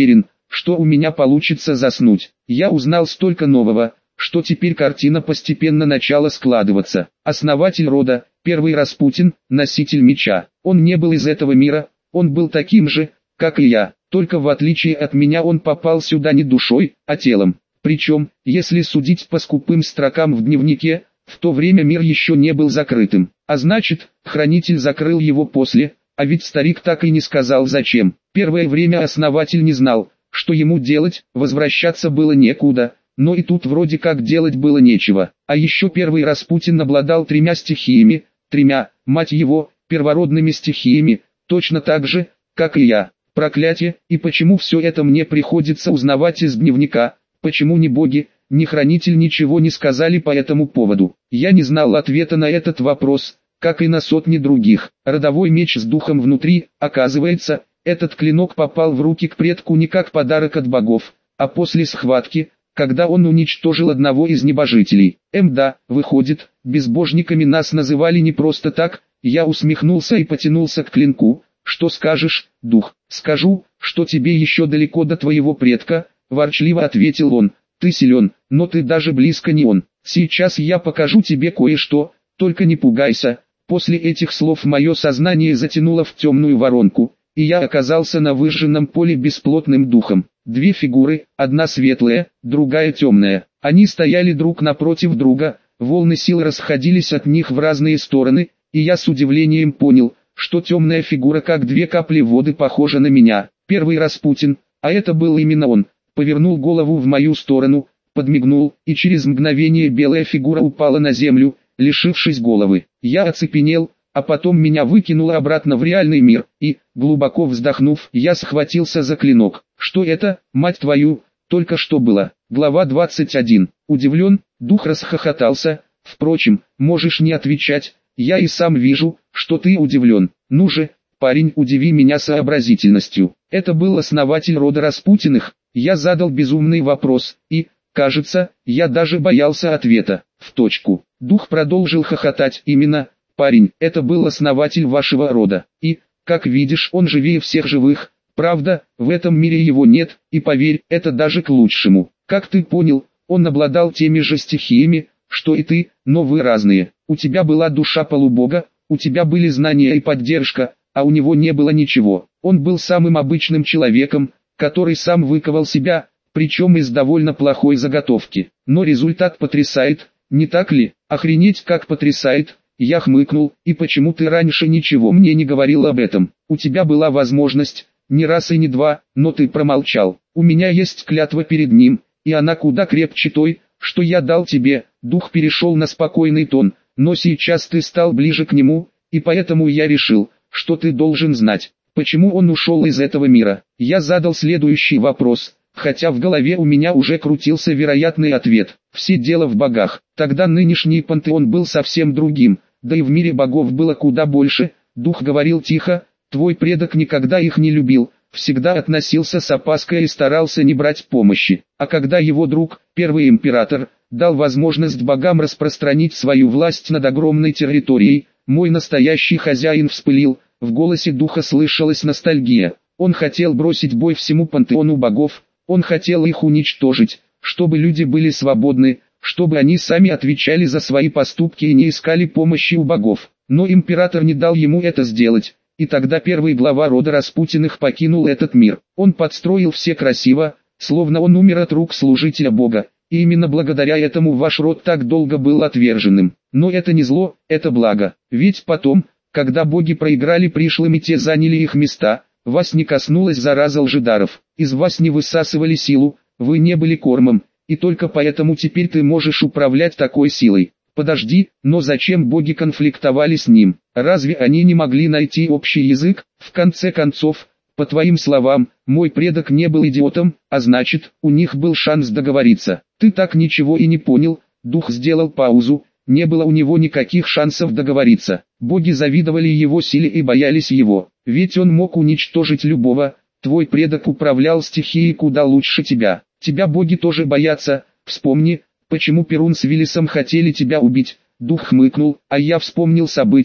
что у меня получится заснуть. Я узнал столько нового, что теперь картина постепенно начала складываться. Основатель рода, первый Распутин, носитель меча. Он не был из этого мира, он был таким же, как и я, только в отличие от меня он попал сюда не душой, а телом. Причем, если судить по скупым строкам в дневнике, в то время мир еще не был закрытым. А значит, хранитель закрыл его после, а ведь старик так и не сказал зачем. Первое время основатель не знал, что ему делать, возвращаться было некуда. Но и тут вроде как делать было нечего. А еще первый Распутин обладал тремя стихиями, тремя, мать его, первородными стихиями, точно так же, как и я. Проклятие, и почему все это мне приходится узнавать из дневника, почему ни боги, ни хранитель ничего не сказали по этому поводу. Я не знал ответа на этот вопрос, как и на сотни других. Родовой меч с духом внутри, оказывается, этот клинок попал в руки к предку не как подарок от богов, а после схватки, когда он уничтожил одного из небожителей. Эм да, выходит, безбожниками нас называли не просто так. Я усмехнулся и потянулся к клинку. Что скажешь, дух? Скажу, что тебе еще далеко до твоего предка, ворчливо ответил он. Ты силен, но ты даже близко не он. Сейчас я покажу тебе кое-что, только не пугайся. После этих слов мое сознание затянуло в темную воронку, и я оказался на выжженном поле бесплотным духом. Две фигуры, одна светлая, другая темная. Они стояли друг напротив друга, волны сил расходились от них в разные стороны, и я с удивлением понял, что темная фигура как две капли воды похожа на меня. Первый Распутин, а это был именно он, повернул голову в мою сторону, подмигнул, и через мгновение белая фигура упала на землю, лишившись головы. Я оцепенел, а потом меня выкинуло обратно в реальный мир, и, глубоко вздохнув, я схватился за клинок. Что это, мать твою, только что было? Глава двадцать один. Удивлен, дух расхохотался. Впрочем, можешь не отвечать, я и сам вижу, что ты удивлен. Ну же, парень, удиви меня сообразительностью. Это был основатель рода Распутиных. Я задал безумный вопрос, и, кажется, я даже боялся ответа. В точку. Дух продолжил хохотать. Именно, парень, это был основатель вашего рода. И, как видишь, он живее всех живых. Правда, в этом мире его нет, и поверь, это даже к лучшему. Как ты понял, он обладал теми же стихиями, что и ты, но вы разные. У тебя была душа полубога, у тебя были знания и поддержка, а у него не было ничего. Он был самым обычным человеком, который сам выковал себя, причем из довольно плохой заготовки. Но результат потрясает, не так ли? Охренеть как потрясает. Я хмыкнул. И почему ты раньше ничего мне не говорил об этом? У тебя была возможность, не раз и не два, но ты промолчал. У меня есть клятва перед ним, и она куда крепче той, что я дал тебе. Дух перешел на спокойный тон, но сейчас ты стал ближе к нему, и поэтому я решил, что ты должен знать, почему он ушел из этого мира. Я задал следующий вопрос, хотя в голове у меня уже крутился вероятный ответ. Все дело в богах. Тогда нынешний пантеон был совсем другим, да и в мире богов было куда больше. Дух говорил тихо, твой предок никогда их не любил, всегда относился с опаской и старался не брать помощи. А когда его друг, первый император, дал возможность богам распространить свою власть над огромной территорией, мой настоящий хозяин вспылил, в голосе духа слышалась ностальгия. Он хотел бросить бой всему пантеону богов, он хотел их уничтожить, чтобы люди были свободны, чтобы они сами отвечали за свои поступки и не искали помощи у богов. Но император не дал ему это сделать, и тогда первый глава рода Распутиных покинул этот мир. Он подстроил все красиво, словно он умер от рук служителя бога, и именно благодаря этому ваш род так долго был отверженным. Но это не зло, это благо, ведь потом, когда боги проиграли пришлым и те заняли их места, вас не коснулась зараза лжедаров, из вас не высасывали силу, вы не были кормом, и только поэтому теперь ты можешь управлять такой силой. Подожди, но зачем боги конфликтовали с ним? Разве они не могли найти общий язык? В конце концов, по твоим словам, мой предок не был идиотом, а значит, у них был шанс договориться. Ты так ничего и не понял. Дух сделал паузу. Не было у него никаких шансов договориться. Боги завидовали его силе и боялись его, ведь он мог уничтожить любого. Твой предок управлял стихией куда лучше тебя. Тебя боги тоже боятся. Вспомни, почему Перун с Виллисом хотели тебя убить. Дух хмыкнул, а я вспомнил события,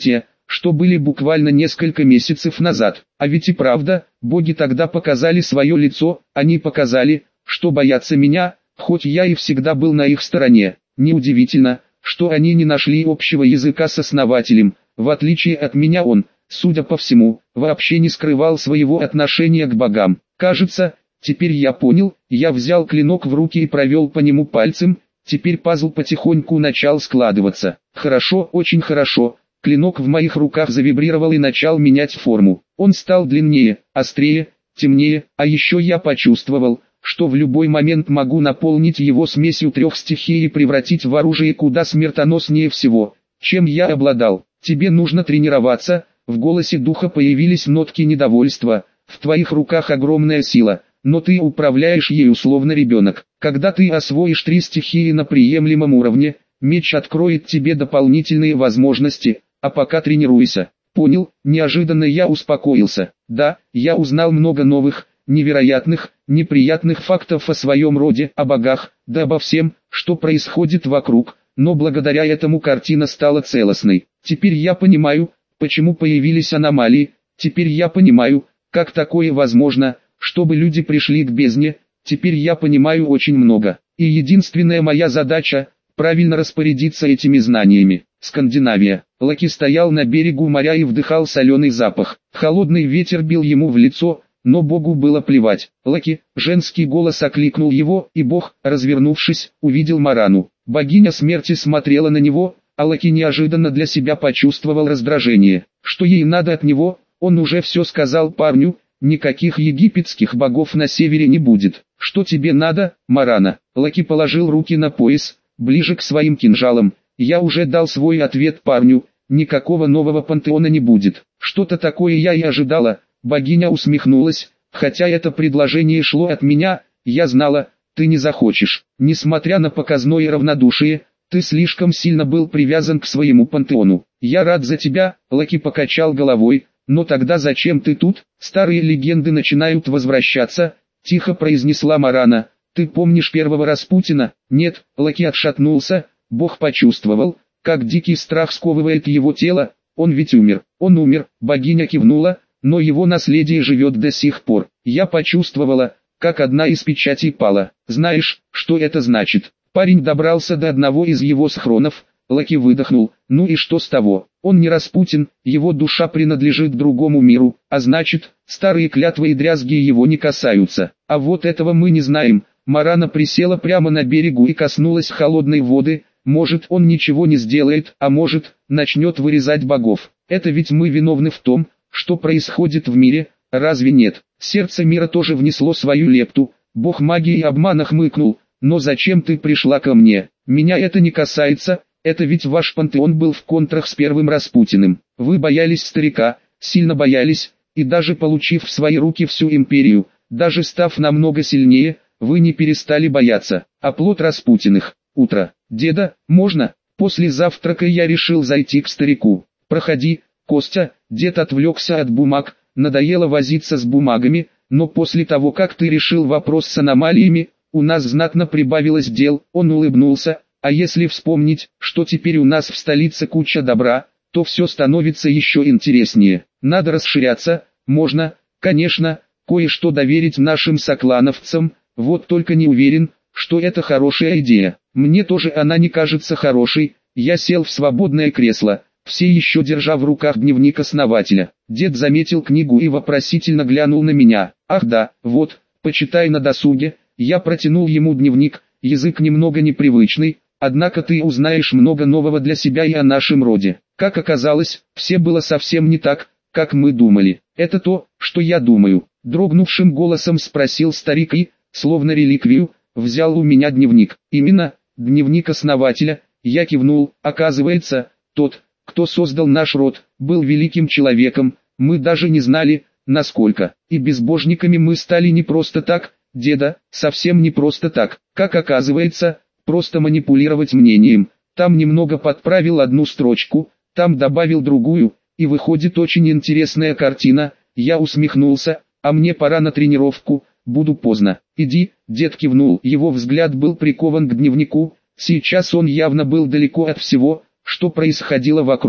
что были буквально несколько месяцев назад. А ведь и правда, боги тогда показали свое лицо, они показали, что боятся меня, хоть я и всегда был на их стороне. Неудивительно, что они не нашли общего языка с основателем, в отличие от меня он, судя по всему, вообще не скрывал своего отношения к богам. Кажется, теперь я понял, я взял клинок в руки и провел по нему пальцем, теперь пазл потихоньку начал складываться. Хорошо, очень хорошо, клинок в моих руках завибрировал и начал менять форму. Он стал длиннее, острее, темнее, а еще я почувствовал, что в любой момент могу наполнить его смесью трех стихий и превратить в оружие куда смертоноснее всего, чем я обладал. Тебе нужно тренироваться. В голосе духа появились нотки недовольства. В твоих руках огромная сила, но ты управляешь ею словно ребенок. Когда ты освоишь три стихии на приемлемом уровне, меч откроет тебе дополнительные возможности, а пока тренируйся. Понял, неожиданно я успокоился. Да, я узнал много новых, невероятных, неприятных фактов о своем роде, о богах, да обо всем, что происходит вокруг, но благодаря этому картина стала целостной. Теперь я понимаю, почему появились аномалии, теперь я понимаю, как такое возможно, чтобы люди пришли к бездне, теперь я понимаю очень много. И единственная моя задача – правильно распорядиться этими знаниями. Скандинавия. Локи стоял на берегу моря и вдыхал соленый запах. Холодный ветер бил ему в лицо, но богу было плевать. Локи, женский голос окликнул его, и бог, развернувшись, увидел Марану. Богиня смерти смотрела на него, а Локи неожиданно для себя почувствовал раздражение. Что ей надо от него, он уже все сказал парню, никаких египетских богов на севере не будет. Что тебе надо, Марана? Локи положил руки на пояс, ближе к своим кинжалам. Я уже дал свой ответ парню, никакого нового пантеона не будет. Что-то такое я и ожидала. Богиня усмехнулась, хотя это предложение шло от меня, я знала, ты не захочешь. Несмотря на показное равнодушие, ты слишком сильно был привязан к своему пантеону. Я рад за тебя, Локи покачал головой, но тогда зачем ты тут? Старые легенды начинают возвращаться, тихо произнесла Марана. Ты помнишь первого Распутина? Нет, Локи отшатнулся, бог почувствовал, как дикий страх сковывает его тело, он ведь умер. Он умер, богиня кивнула, но его наследие живет до сих пор. Я почувствовала, как одна из печатей пала. Знаешь, что это значит? Парень добрался до одного из его схронов, Локи выдохнул, ну и что с того? Он не Распутин, его душа принадлежит другому миру, а значит, старые клятвы и дрязги его не касаются. А вот этого мы не знаем. Марана присела прямо на берегу и коснулась холодной воды, может он ничего не сделает, а может, начнет вырезать богов. Это ведь мы виновны в том, что происходит в мире, разве нет? Сердце мира тоже внесло свою лепту, бог магии и обмана хмыкнул, но зачем ты пришла ко мне? Меня это не касается, это ведь ваш пантеон был в контрах с первым Распутиным. Вы боялись старика, сильно боялись, и даже получив в свои руки всю империю, даже став намного сильнее, вы не перестали бояться. А плод Распутиных. Утро. Деда, можно? После завтрака я решил зайти к старику. Проходи, Костя. Дед отвлекся от бумаг, надоело возиться с бумагами, но после того как ты решил вопрос с аномалиями, у нас знатно прибавилось дел. Он улыбнулся, а если вспомнить, что теперь у нас в столице куча добра, то все становится еще интереснее. Надо расширяться, можно, конечно, кое-что доверить нашим соклановцам, вот только не уверен, что это хорошая идея. Мне тоже она не кажется хорошей. Я сел в свободное кресло, все еще держа в руках дневник основателя. Дед заметил книгу и вопросительно глянул на меня. Ах да, вот, почитай на досуге. Я протянул ему дневник, язык немного непривычный, однако ты узнаешь много нового для себя и о нашем роде. Как оказалось, все было совсем не так, как мы думали. Это то, что я думаю. Дрогнувшим голосом спросил старик и, словно реликвию, взял у меня дневник. Именно, дневник основателя. Я кивнул. Оказывается, тот, кто создал наш род, был великим человеком. Мы даже не знали, насколько. И безбожниками мы стали не просто так, деда, совсем не просто так. Как оказывается, просто манипулировать мнением. Там немного подправил одну строчку, там добавил другую, и выходит очень интересная картина. Я усмехнулся, а мне пора на тренировку, буду поздно. Иди, дед кивнул, его взгляд был прикован к дневнику, сейчас он явно был далеко от всего, что происходило вокруг.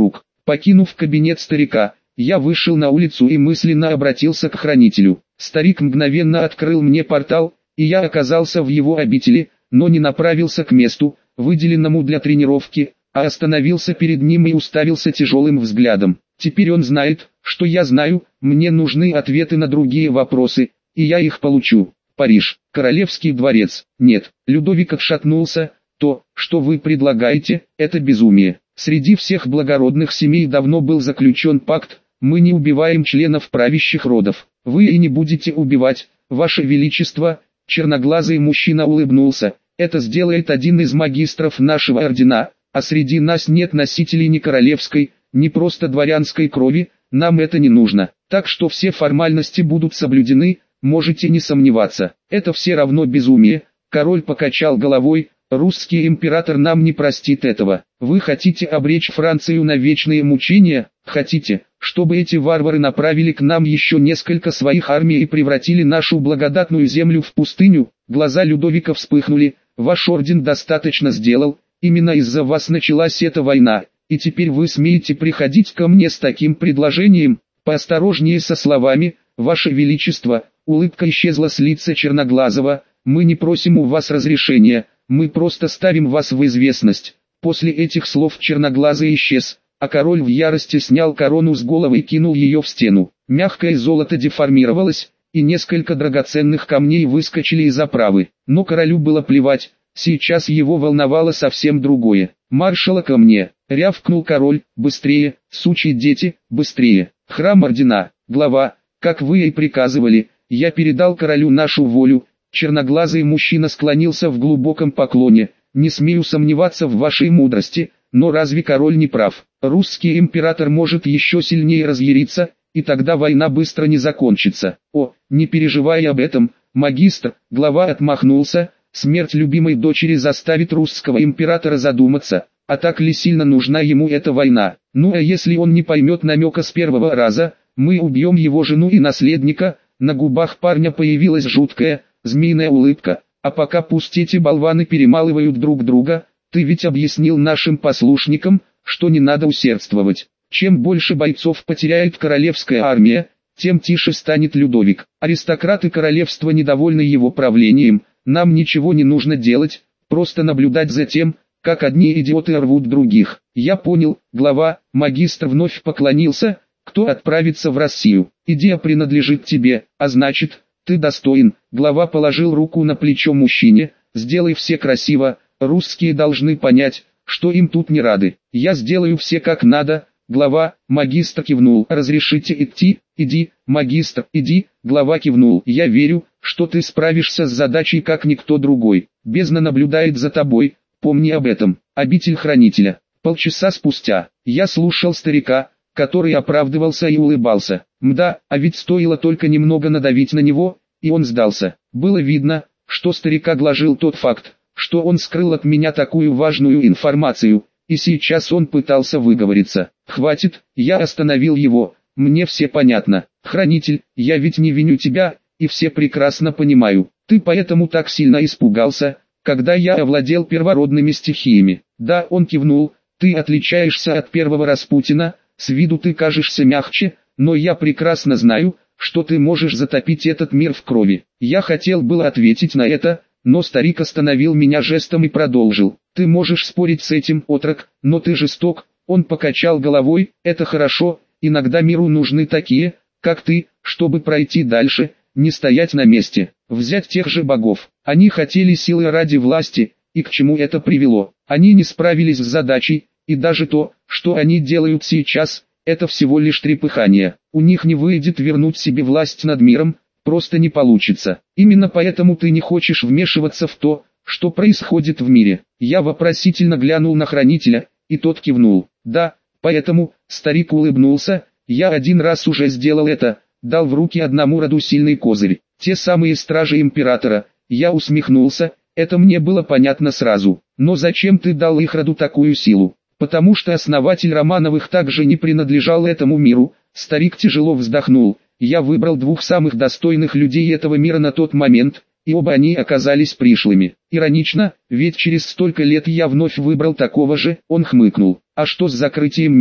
Покинув кабинет старика, я вышел на улицу и мысленно обратился к хранителю. Старик мгновенно открыл мне портал, и я оказался в его обители, но не направился к месту, выделенному для тренировки, а остановился перед ним и уставился тяжелым взглядом. Теперь он знает, что я знаю, мне нужны ответы на другие вопросы, и я их получу. Париж, Королевский дворец. Нет, Людовик отшатнулся. То, что вы предлагаете, это безумие. Среди всех благородных семей давно был заключен пакт, мы не убиваем членов правящих родов. Вы и не будете убивать, ваше величество. Черноглазый мужчина улыбнулся. Это сделает один из магистров нашего ордена, а среди нас нет носителей ни королевской, ни просто дворянской крови, нам это не нужно. Так что все формальности будут соблюдены, можете не сомневаться. Это все равно безумие. Король покачал головой. Русский император нам не простит этого. Вы хотите обречь Францию на вечные мучения? Хотите, чтобы эти варвары направили к нам еще несколько своих армий и превратили нашу благодатную землю в пустыню? Глаза Людовика вспыхнули. Ваш орден достаточно сделал, именно из-за вас началась эта война, и теперь вы смеете приходить ко мне с таким предложением? Поосторожнее со словами, ваше величество. Улыбка исчезла с лица Черноглазого. Мы не просим у вас разрешения. Мы просто ставим вас в известность. После этих слов Черноглазый исчез, а король в ярости снял корону с головы и кинул ее в стену. Мягкое золото деформировалось, и несколько драгоценных камней выскочили из оправы. Но королю было плевать, сейчас его волновало совсем другое. «Маршала ко мне!» — рявкнул король. «Быстрее, сучьи дети, быстрее!» Храм ордена, глава, как вы и приказывали, я передал королю нашу волю. Черноглазый мужчина склонился в глубоком поклоне. Не смею сомневаться в вашей мудрости, но разве король не прав? Русский император может еще сильнее разъяриться, и тогда война быстро не закончится. О, не переживай об этом, магистр. Глава отмахнулся. Смерть любимой дочери заставит русского императора задуматься, а так ли сильно нужна ему эта война? Ну а если он не поймет намека с первого раза, мы убьем его жену и наследника. На губах парня появилась жуткая, змеиная улыбка. А пока пусть эти болваны перемалывают друг друга, ты ведь объяснил нашим послушникам, что не надо усердствовать. Чем больше бойцов потеряет королевская армия, тем тише станет Людовик. Аристократы королевства недовольны его правлением, нам ничего не нужно делать, просто наблюдать за тем, как одни идиоты рвут других. Я понял, глава. Магистр вновь поклонился. Кто отправится в Россию? Идея принадлежит тебе, а значит, ты достоин. Глава положил руку на плечо мужчине. Сделай все красиво, русские должны понять, что им тут не рады. Я сделаю все как надо. Глава. Магистр кивнул. Разрешите идти? Иди, магистр, иди. Глава кивнул. Я верю, что ты справишься с задачей как никто другой. Бездна наблюдает за тобой, помни об этом. Обитель хранителя. Полчаса спустя, я слушал старика, который оправдывался и улыбался. Мда, а ведь стоило только немного надавить на него, и он сдался. Было видно, что старика гложил тот факт, что он скрыл от меня такую важную информацию, и сейчас он пытался выговориться. «Хватит», я остановил его, «мне все понятно. Хранитель, я ведь не виню тебя, и все прекрасно понимаю. Ты поэтому так сильно испугался, когда я овладел первородными стихиями». Да, он кивнул, «Ты отличаешься от первого Распутина, с виду ты кажешься мягче, но я прекрасно знаю, что ты можешь затопить этот мир в крови». Я хотел было ответить на это, но старик остановил меня жестом и продолжил. «Ты можешь спорить с этим, отрок, но ты жесток». Он покачал головой. «Это хорошо, иногда миру нужны такие, как ты, чтобы пройти дальше, не стоять на месте. Взять тех же богов. Они хотели силы ради власти, и к чему это привело? Они не справились с задачей, и даже то, что они делают сейчас, это всего лишь трепыхание. У них не выйдет вернуть себе власть над миром, просто не получится. Именно поэтому ты не хочешь вмешиваться в то, что происходит в мире». Я вопросительно глянул на хранителя, и тот кивнул. «Да, поэтому», старик улыбнулся, «я один раз уже сделал это, дал в руки одному роду сильный козырь. Те самые стражи императора». Я усмехнулся, это мне было понятно сразу. «Но зачем ты дал их роду такую силу?» «Потому что основатель Романовых также не принадлежал этому миру». Старик тяжело вздохнул. «Я выбрал двух самых достойных людей этого мира на тот момент, и оба они оказались пришлыми. Иронично, ведь через столько лет я вновь выбрал такого же». Он хмыкнул. «А что с закрытием мира?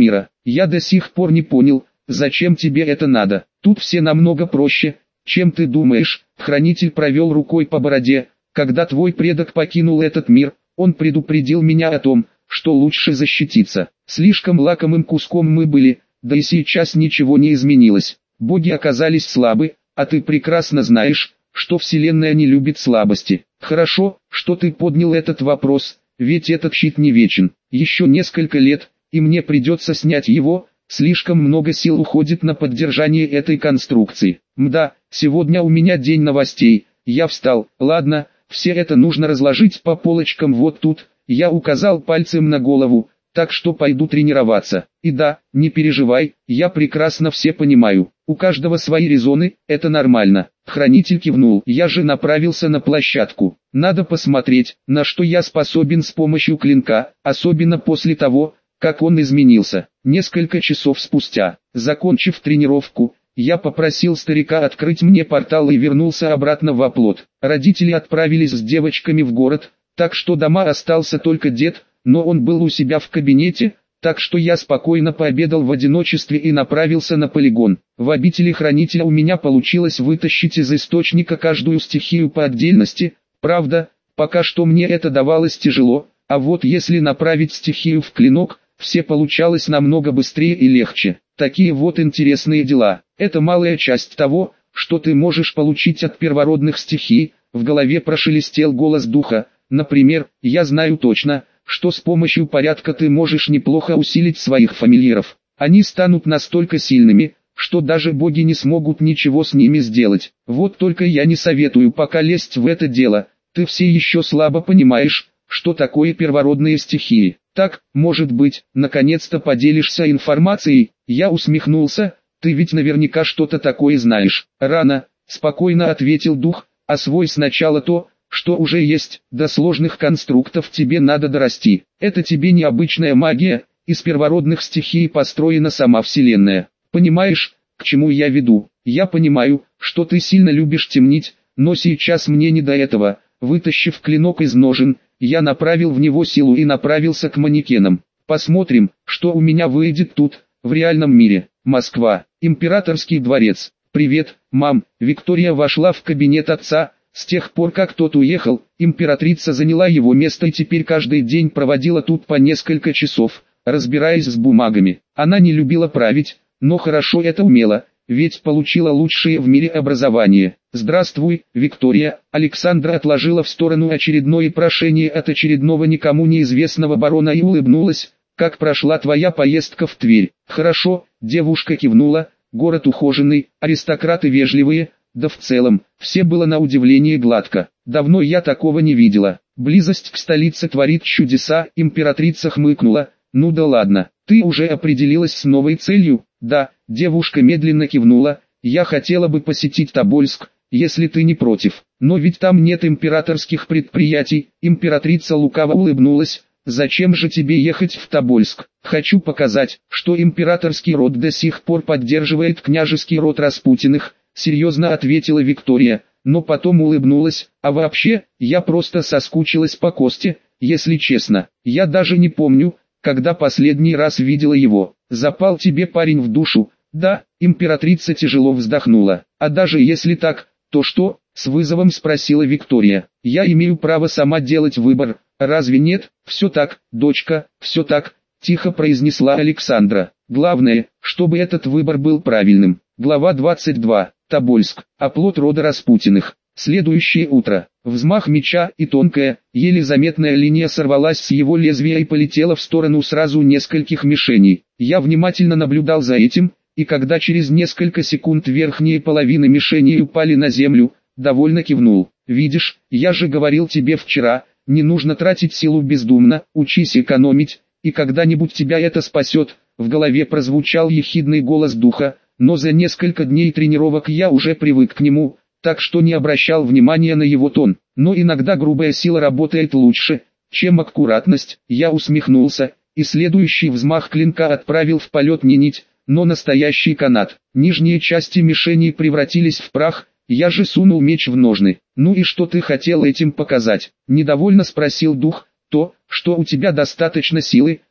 Я до сих пор не понял, зачем тебе это надо. Тут все намного проще, чем ты думаешь. Хранитель провел рукой по бороде. Когда твой предок покинул этот мир, он предупредил меня о том, что лучше защититься. Слишком лакомым куском мы были, да и сейчас ничего не изменилось. Боги оказались слабы, а ты прекрасно знаешь, что Вселенная не любит слабости. Хорошо, что ты поднял этот вопрос, ведь этот щит не вечен. Еще несколько лет, и мне придется снять его, слишком много сил уходит на поддержание этой конструкции. Мда, сегодня у меня день новостей, я встал, ладно, все это нужно разложить по полочкам вот тут, я указал пальцем на голову, так что пойду тренироваться. И да, не переживай, я прекрасно все понимаю, у каждого свои резоны, это нормально. Хранитель кивнул, я же направился на площадку. Надо посмотреть, на что я способен с помощью клинка, особенно после того, как он изменился. Несколько часов спустя, закончив тренировку, я попросил старика открыть мне портал и вернулся обратно в оплот. Родители отправились с девочками в город, так что дома остался только дед, но он был у себя в кабинете, так что я спокойно пообедал в одиночестве и направился на полигон. В обители хранителя у меня получилось вытащить из источника каждую стихию по отдельности, правда, пока что мне это давалось тяжело, а вот если направить стихию в клинок, все получалось намного быстрее и легче. Такие вот интересные дела. Это малая часть того, что ты можешь получить от первородных стихий. В голове прошелестел голос духа. Например, я знаю точно, что с помощью порядка ты можешь неплохо усилить своих фамильяров. Они станут настолько сильными, что даже боги не смогут ничего с ними сделать. Вот только я не советую пока лезть в это дело. Ты все еще слабо понимаешь, что такое первородные стихии. Так, может быть, наконец-то поделишься информацией? Я усмехнулся. Ты ведь наверняка что-то такое знаешь. Рано, спокойно ответил дух, освой сначала то, что уже есть, до сложных конструктов тебе надо дорасти. Это тебе не обычная магия, из первородных стихий построена сама Вселенная. Понимаешь, к чему я веду? Я понимаю, что ты сильно любишь темнить, но сейчас мне не до этого. Вытащив клинок из ножен, я направил в него силу и направился к манекенам. Посмотрим, что у меня выйдет тут, в реальном мире. Москва, Императорский дворец. Привет, мам. Виктория вошла в кабинет отца. С тех пор, как тот уехал, императрица заняла его место и теперь каждый день проводила тут по несколько часов, разбираясь с бумагами. Она не любила править, но хорошо это умела, ведь получила лучшее в мире образование. «Здравствуй, Виктория». Александра отложила в сторону очередное прошение от очередного никому неизвестного барона и улыбнулась. «Как прошла твоя поездка в Тверь?» «Хорошо», девушка кивнула. «Город ухоженный, аристократы вежливые». Да в целом, все было на удивление гладко. Давно я такого не видела. Близость к столице творит чудеса. Императрица хмыкнула. Ну да ладно, ты уже определилась с новой целью? Да, девушка медленно кивнула. Я хотела бы посетить Тобольск, если ты не против. Но ведь там нет императорских предприятий. Императрица лукаво улыбнулась. Зачем же тебе ехать в Тобольск? Хочу показать, что императорский род до сих пор поддерживает княжеский род Распутиных. Серьезно ответила Виктория, но потом улыбнулась. А вообще, я просто соскучилась по Косте, если честно. Я даже не помню, когда последний раз видела его. Запал тебе парень в душу? Да, императрица тяжело вздохнула. А даже если так, то что? С вызовом спросила Виктория. Я имею право сама делать выбор, разве нет? Все так, дочка, все так, тихо произнесла Александра. Главное, чтобы этот выбор был правильным. Глава двадцать два. Тобольск, оплот рода Распутиных. Следующее утро. Взмах меча и тонкая, еле заметная линия сорвалась с его лезвия и полетела в сторону сразу нескольких мишеней. Я внимательно наблюдал за этим, и когда через несколько секунд верхние половины мишеней упали на землю, довольно кивнул. «Видишь, я же говорил тебе вчера, не нужно тратить силу бездумно, учись экономить, и когда-нибудь тебя это спасет». В голове прозвучал ехидный голос духа. Но за несколько дней тренировок я уже привык к нему, так что не обращал внимания на его тон. Но иногда грубая сила работает лучше, чем аккуратность. Я усмехнулся, и следующий взмах клинка отправил в полет не нить, но настоящий канат. Нижние части мишени превратились в прах, я же сунул меч в ножны. «Ну и что ты хотел этим показать?» – недовольно спросил дух. «То, что у тебя достаточно силы,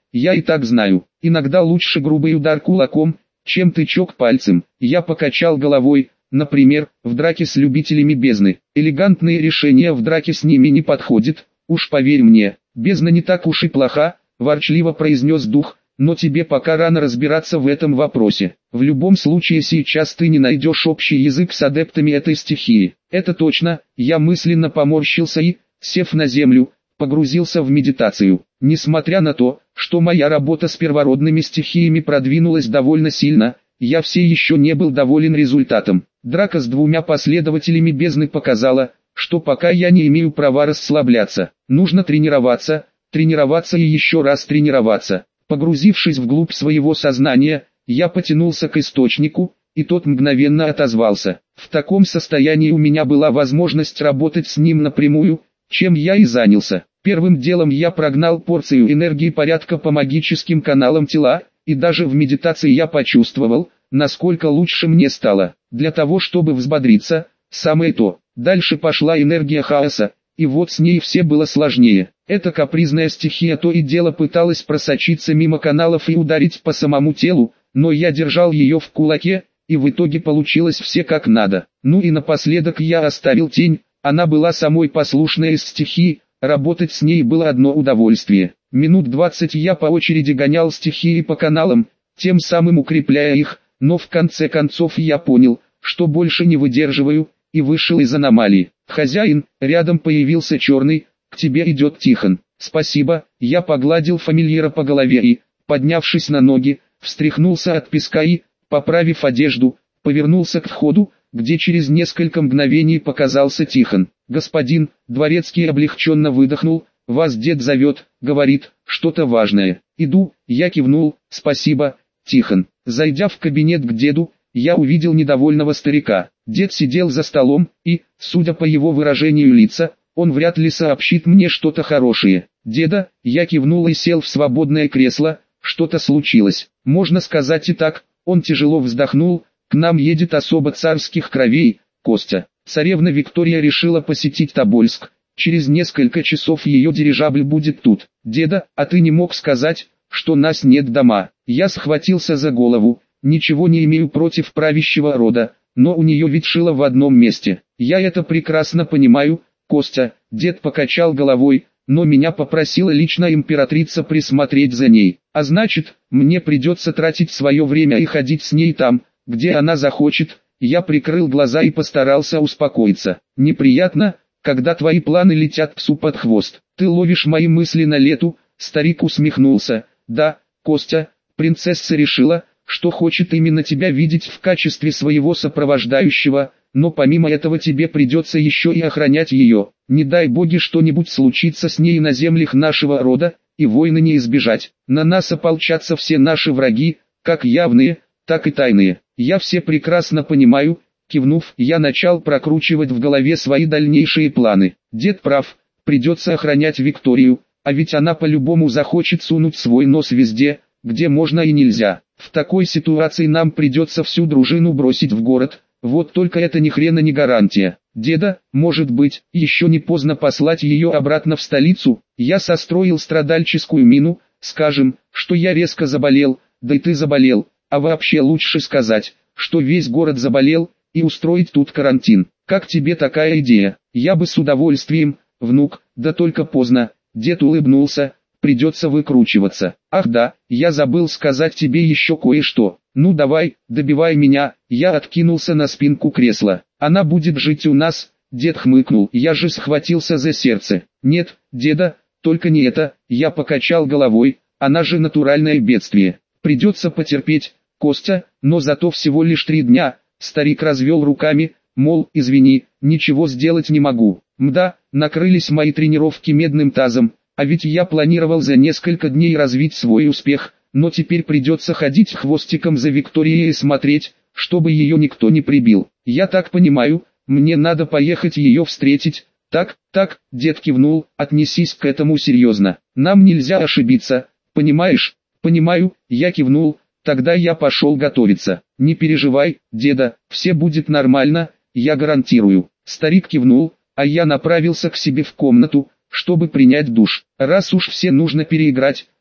я и так знаю. Иногда лучше грубый удар кулаком, чем тычок пальцем. Я покачал головой, например, в драке с любителями бездны. Элегантные решения в драке с ними не подходят, уж поверь мне. Бездна не так уж и плоха, ворчливо произнес дух, но тебе пока рано разбираться в этом вопросе. В любом случае сейчас ты не найдешь общий язык с адептами этой стихии. Это точно, я мысленно поморщился и, сев на землю, погрузился в медитацию. Несмотря на то, что моя работа с первородными стихиями продвинулась довольно сильно, я все еще не был доволен результатом. Драка с двумя последователями бездны показала, что пока я не имею права расслабляться. Нужно тренироваться, тренироваться и еще раз тренироваться. Погрузившись вглубь своего сознания, я потянулся к источнику, и тот мгновенно отозвался. В таком состоянии у меня была возможность работать с ним напрямую, чем я и занялся. Первым делом я прогнал порцию энергии порядка по магическим каналам тела, и даже в медитации я почувствовал, насколько лучше мне стало. Для того чтобы взбодриться, самое то. Дальше пошла энергия хаоса, и вот с ней все было сложнее. Эта капризная стихия то и дело пыталась просочиться мимо каналов и ударить по самому телу, но я держал ее в кулаке, и в итоге получилось все как надо. Ну и напоследок я оставил тень, она была самой послушной из стихий, работать с ней было одно удовольствие. Минут двадцать я по очереди гонял стихии по каналам, тем самым укрепляя их, но в конце концов я понял, что больше не выдерживаю, и вышел из аномалии. «Хозяин, рядом появился черный, к тебе идет Тихон». «Спасибо», я погладил фамильяра по голове и, поднявшись на ноги, встряхнулся от песка и, поправив одежду, повернулся к входу, где через несколько мгновений показался Тихон. «Господин», дворецкий облегченно выдохнул, «вас дед зовет, говорит, что-то важное». «Иду», я кивнул, «спасибо, Тихон». Зайдя в кабинет к деду, я увидел недовольного старика. Дед сидел за столом, и, судя по его выражению лица, он вряд ли сообщит мне что-то хорошее. «Деда», я кивнул и сел в свободное кресло, «что-то случилось». «Можно сказать и так», он тяжело вздохнул, «к нам едет особо царских кровей, Костя». Царевна Виктория решила посетить Тобольск, через несколько часов ее дирижабль будет тут. «Деда, а ты не мог сказать, что нас нет дома?» Я схватился за голову, «ничего не имею против правящего рода, но у нее ведь шило в одном месте». «Я это прекрасно понимаю, Костя», дед покачал головой, «но меня попросила лично императрица присмотреть за ней, а значит, мне придется тратить свое время и ходить с ней там, где она захочет». Я прикрыл глаза и постарался успокоиться. «Неприятно, когда твои планы летят псу под хвост. Ты ловишь мои мысли на лету», старик усмехнулся. «Да, Костя, принцесса решила, что хочет именно тебя видеть в качестве своего сопровождающего, но помимо этого тебе придется еще и охранять ее. Не дай боги что-нибудь случится с ней на землях нашего рода, и войны не избежать. На нас ополчатся все наши враги, как явные, так и тайные». «Я все прекрасно понимаю», кивнув, я начал прокручивать в голове свои дальнейшие планы. Дед прав, придется охранять Викторию, а ведь она по-любому захочет сунуть свой нос везде, где можно и нельзя. В такой ситуации нам придется всю дружину бросить в город, вот только это ни хрена не гарантия. «Деда, может быть, еще не поздно послать ее обратно в столицу?» Я состроил страдальческую мину, «скажем, что я резко заболел, да и ты заболел. А вообще лучше сказать, что весь город заболел, и устроить тут карантин. Как тебе такая идея?» «Я бы с удовольствием, внук, да только поздно». Дед улыбнулся, «придется выкручиваться». «Ах да, я забыл сказать тебе еще кое-что. Ну давай, добивай меня». Я откинулся на спинку кресла. «Она будет жить у нас?» Дед хмыкнул. Я же схватился за сердце. «Нет, деда, только не это». Я покачал головой, «она же натуральное бедствие. Придется потерпеть, Костя, но зато всего лишь три дня». Старик развел руками, мол, извини, ничего сделать не могу. Мда, накрылись мои тренировки медным тазом, а ведь я планировал за несколько дней развить свой успех, но теперь придется ходить хвостиком за Викторией и смотреть, чтобы ее никто не прибил. «Я так понимаю, мне надо поехать ее встретить». «Так, так», дед кивнул, «отнесись к этому серьезно. Нам нельзя ошибиться, понимаешь?» «Понимаю», я кивнул, «тогда я пошел готовиться». «Не переживай, деда, все будет нормально, я гарантирую». Старик кивнул, а я направился к себе в комнату, чтобы принять душ. Раз уж все нужно переиграть,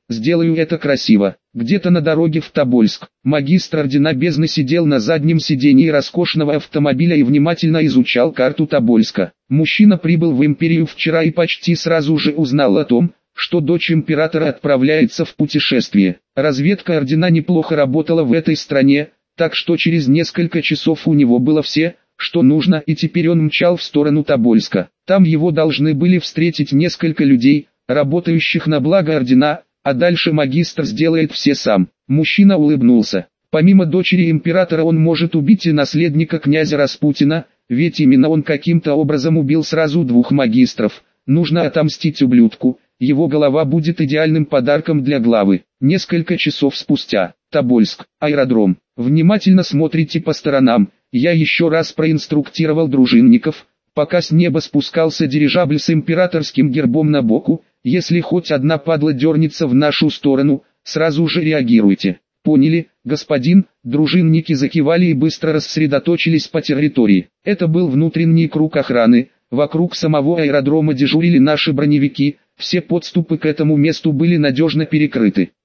сделаю это красиво. Где-то на дороге в Тобольск, магистр ордена бездны сидел на заднем сидении роскошного автомобиля и внимательно изучал карту Тобольска. Мужчина прибыл в империю вчера и почти сразу же узнал о том, что дочь императора отправляется в путешествие. Разведка ордена неплохо работала в этой стране, так что через несколько часов у него было все, что нужно, и теперь он мчал в сторону Тобольска. Там его должны были встретить несколько людей, работающих на благо ордена, а дальше магистр сделает все сам. Мужчина улыбнулся. Помимо дочери императора он может убить и наследника князя Распутина, ведь именно он каким-то образом убил сразу двух магистров. Нужно отомстить ублюдку, его голова будет идеальным подарком для главы. Несколько часов спустя. Тобольск, аэродром. Внимательно смотрите по сторонам. Я еще раз проинструктировал дружинников, пока с неба спускался дирижабль с императорским гербом на боку. Если хоть одна падла дернется в нашу сторону, сразу же реагируйте. Поняли, господин? Дружинники закивали и быстро рассредоточились по территории. Это был внутренний круг охраны. Вокруг самого аэродрома дежурили наши броневики, все подступы к этому месту были надежно перекрыты.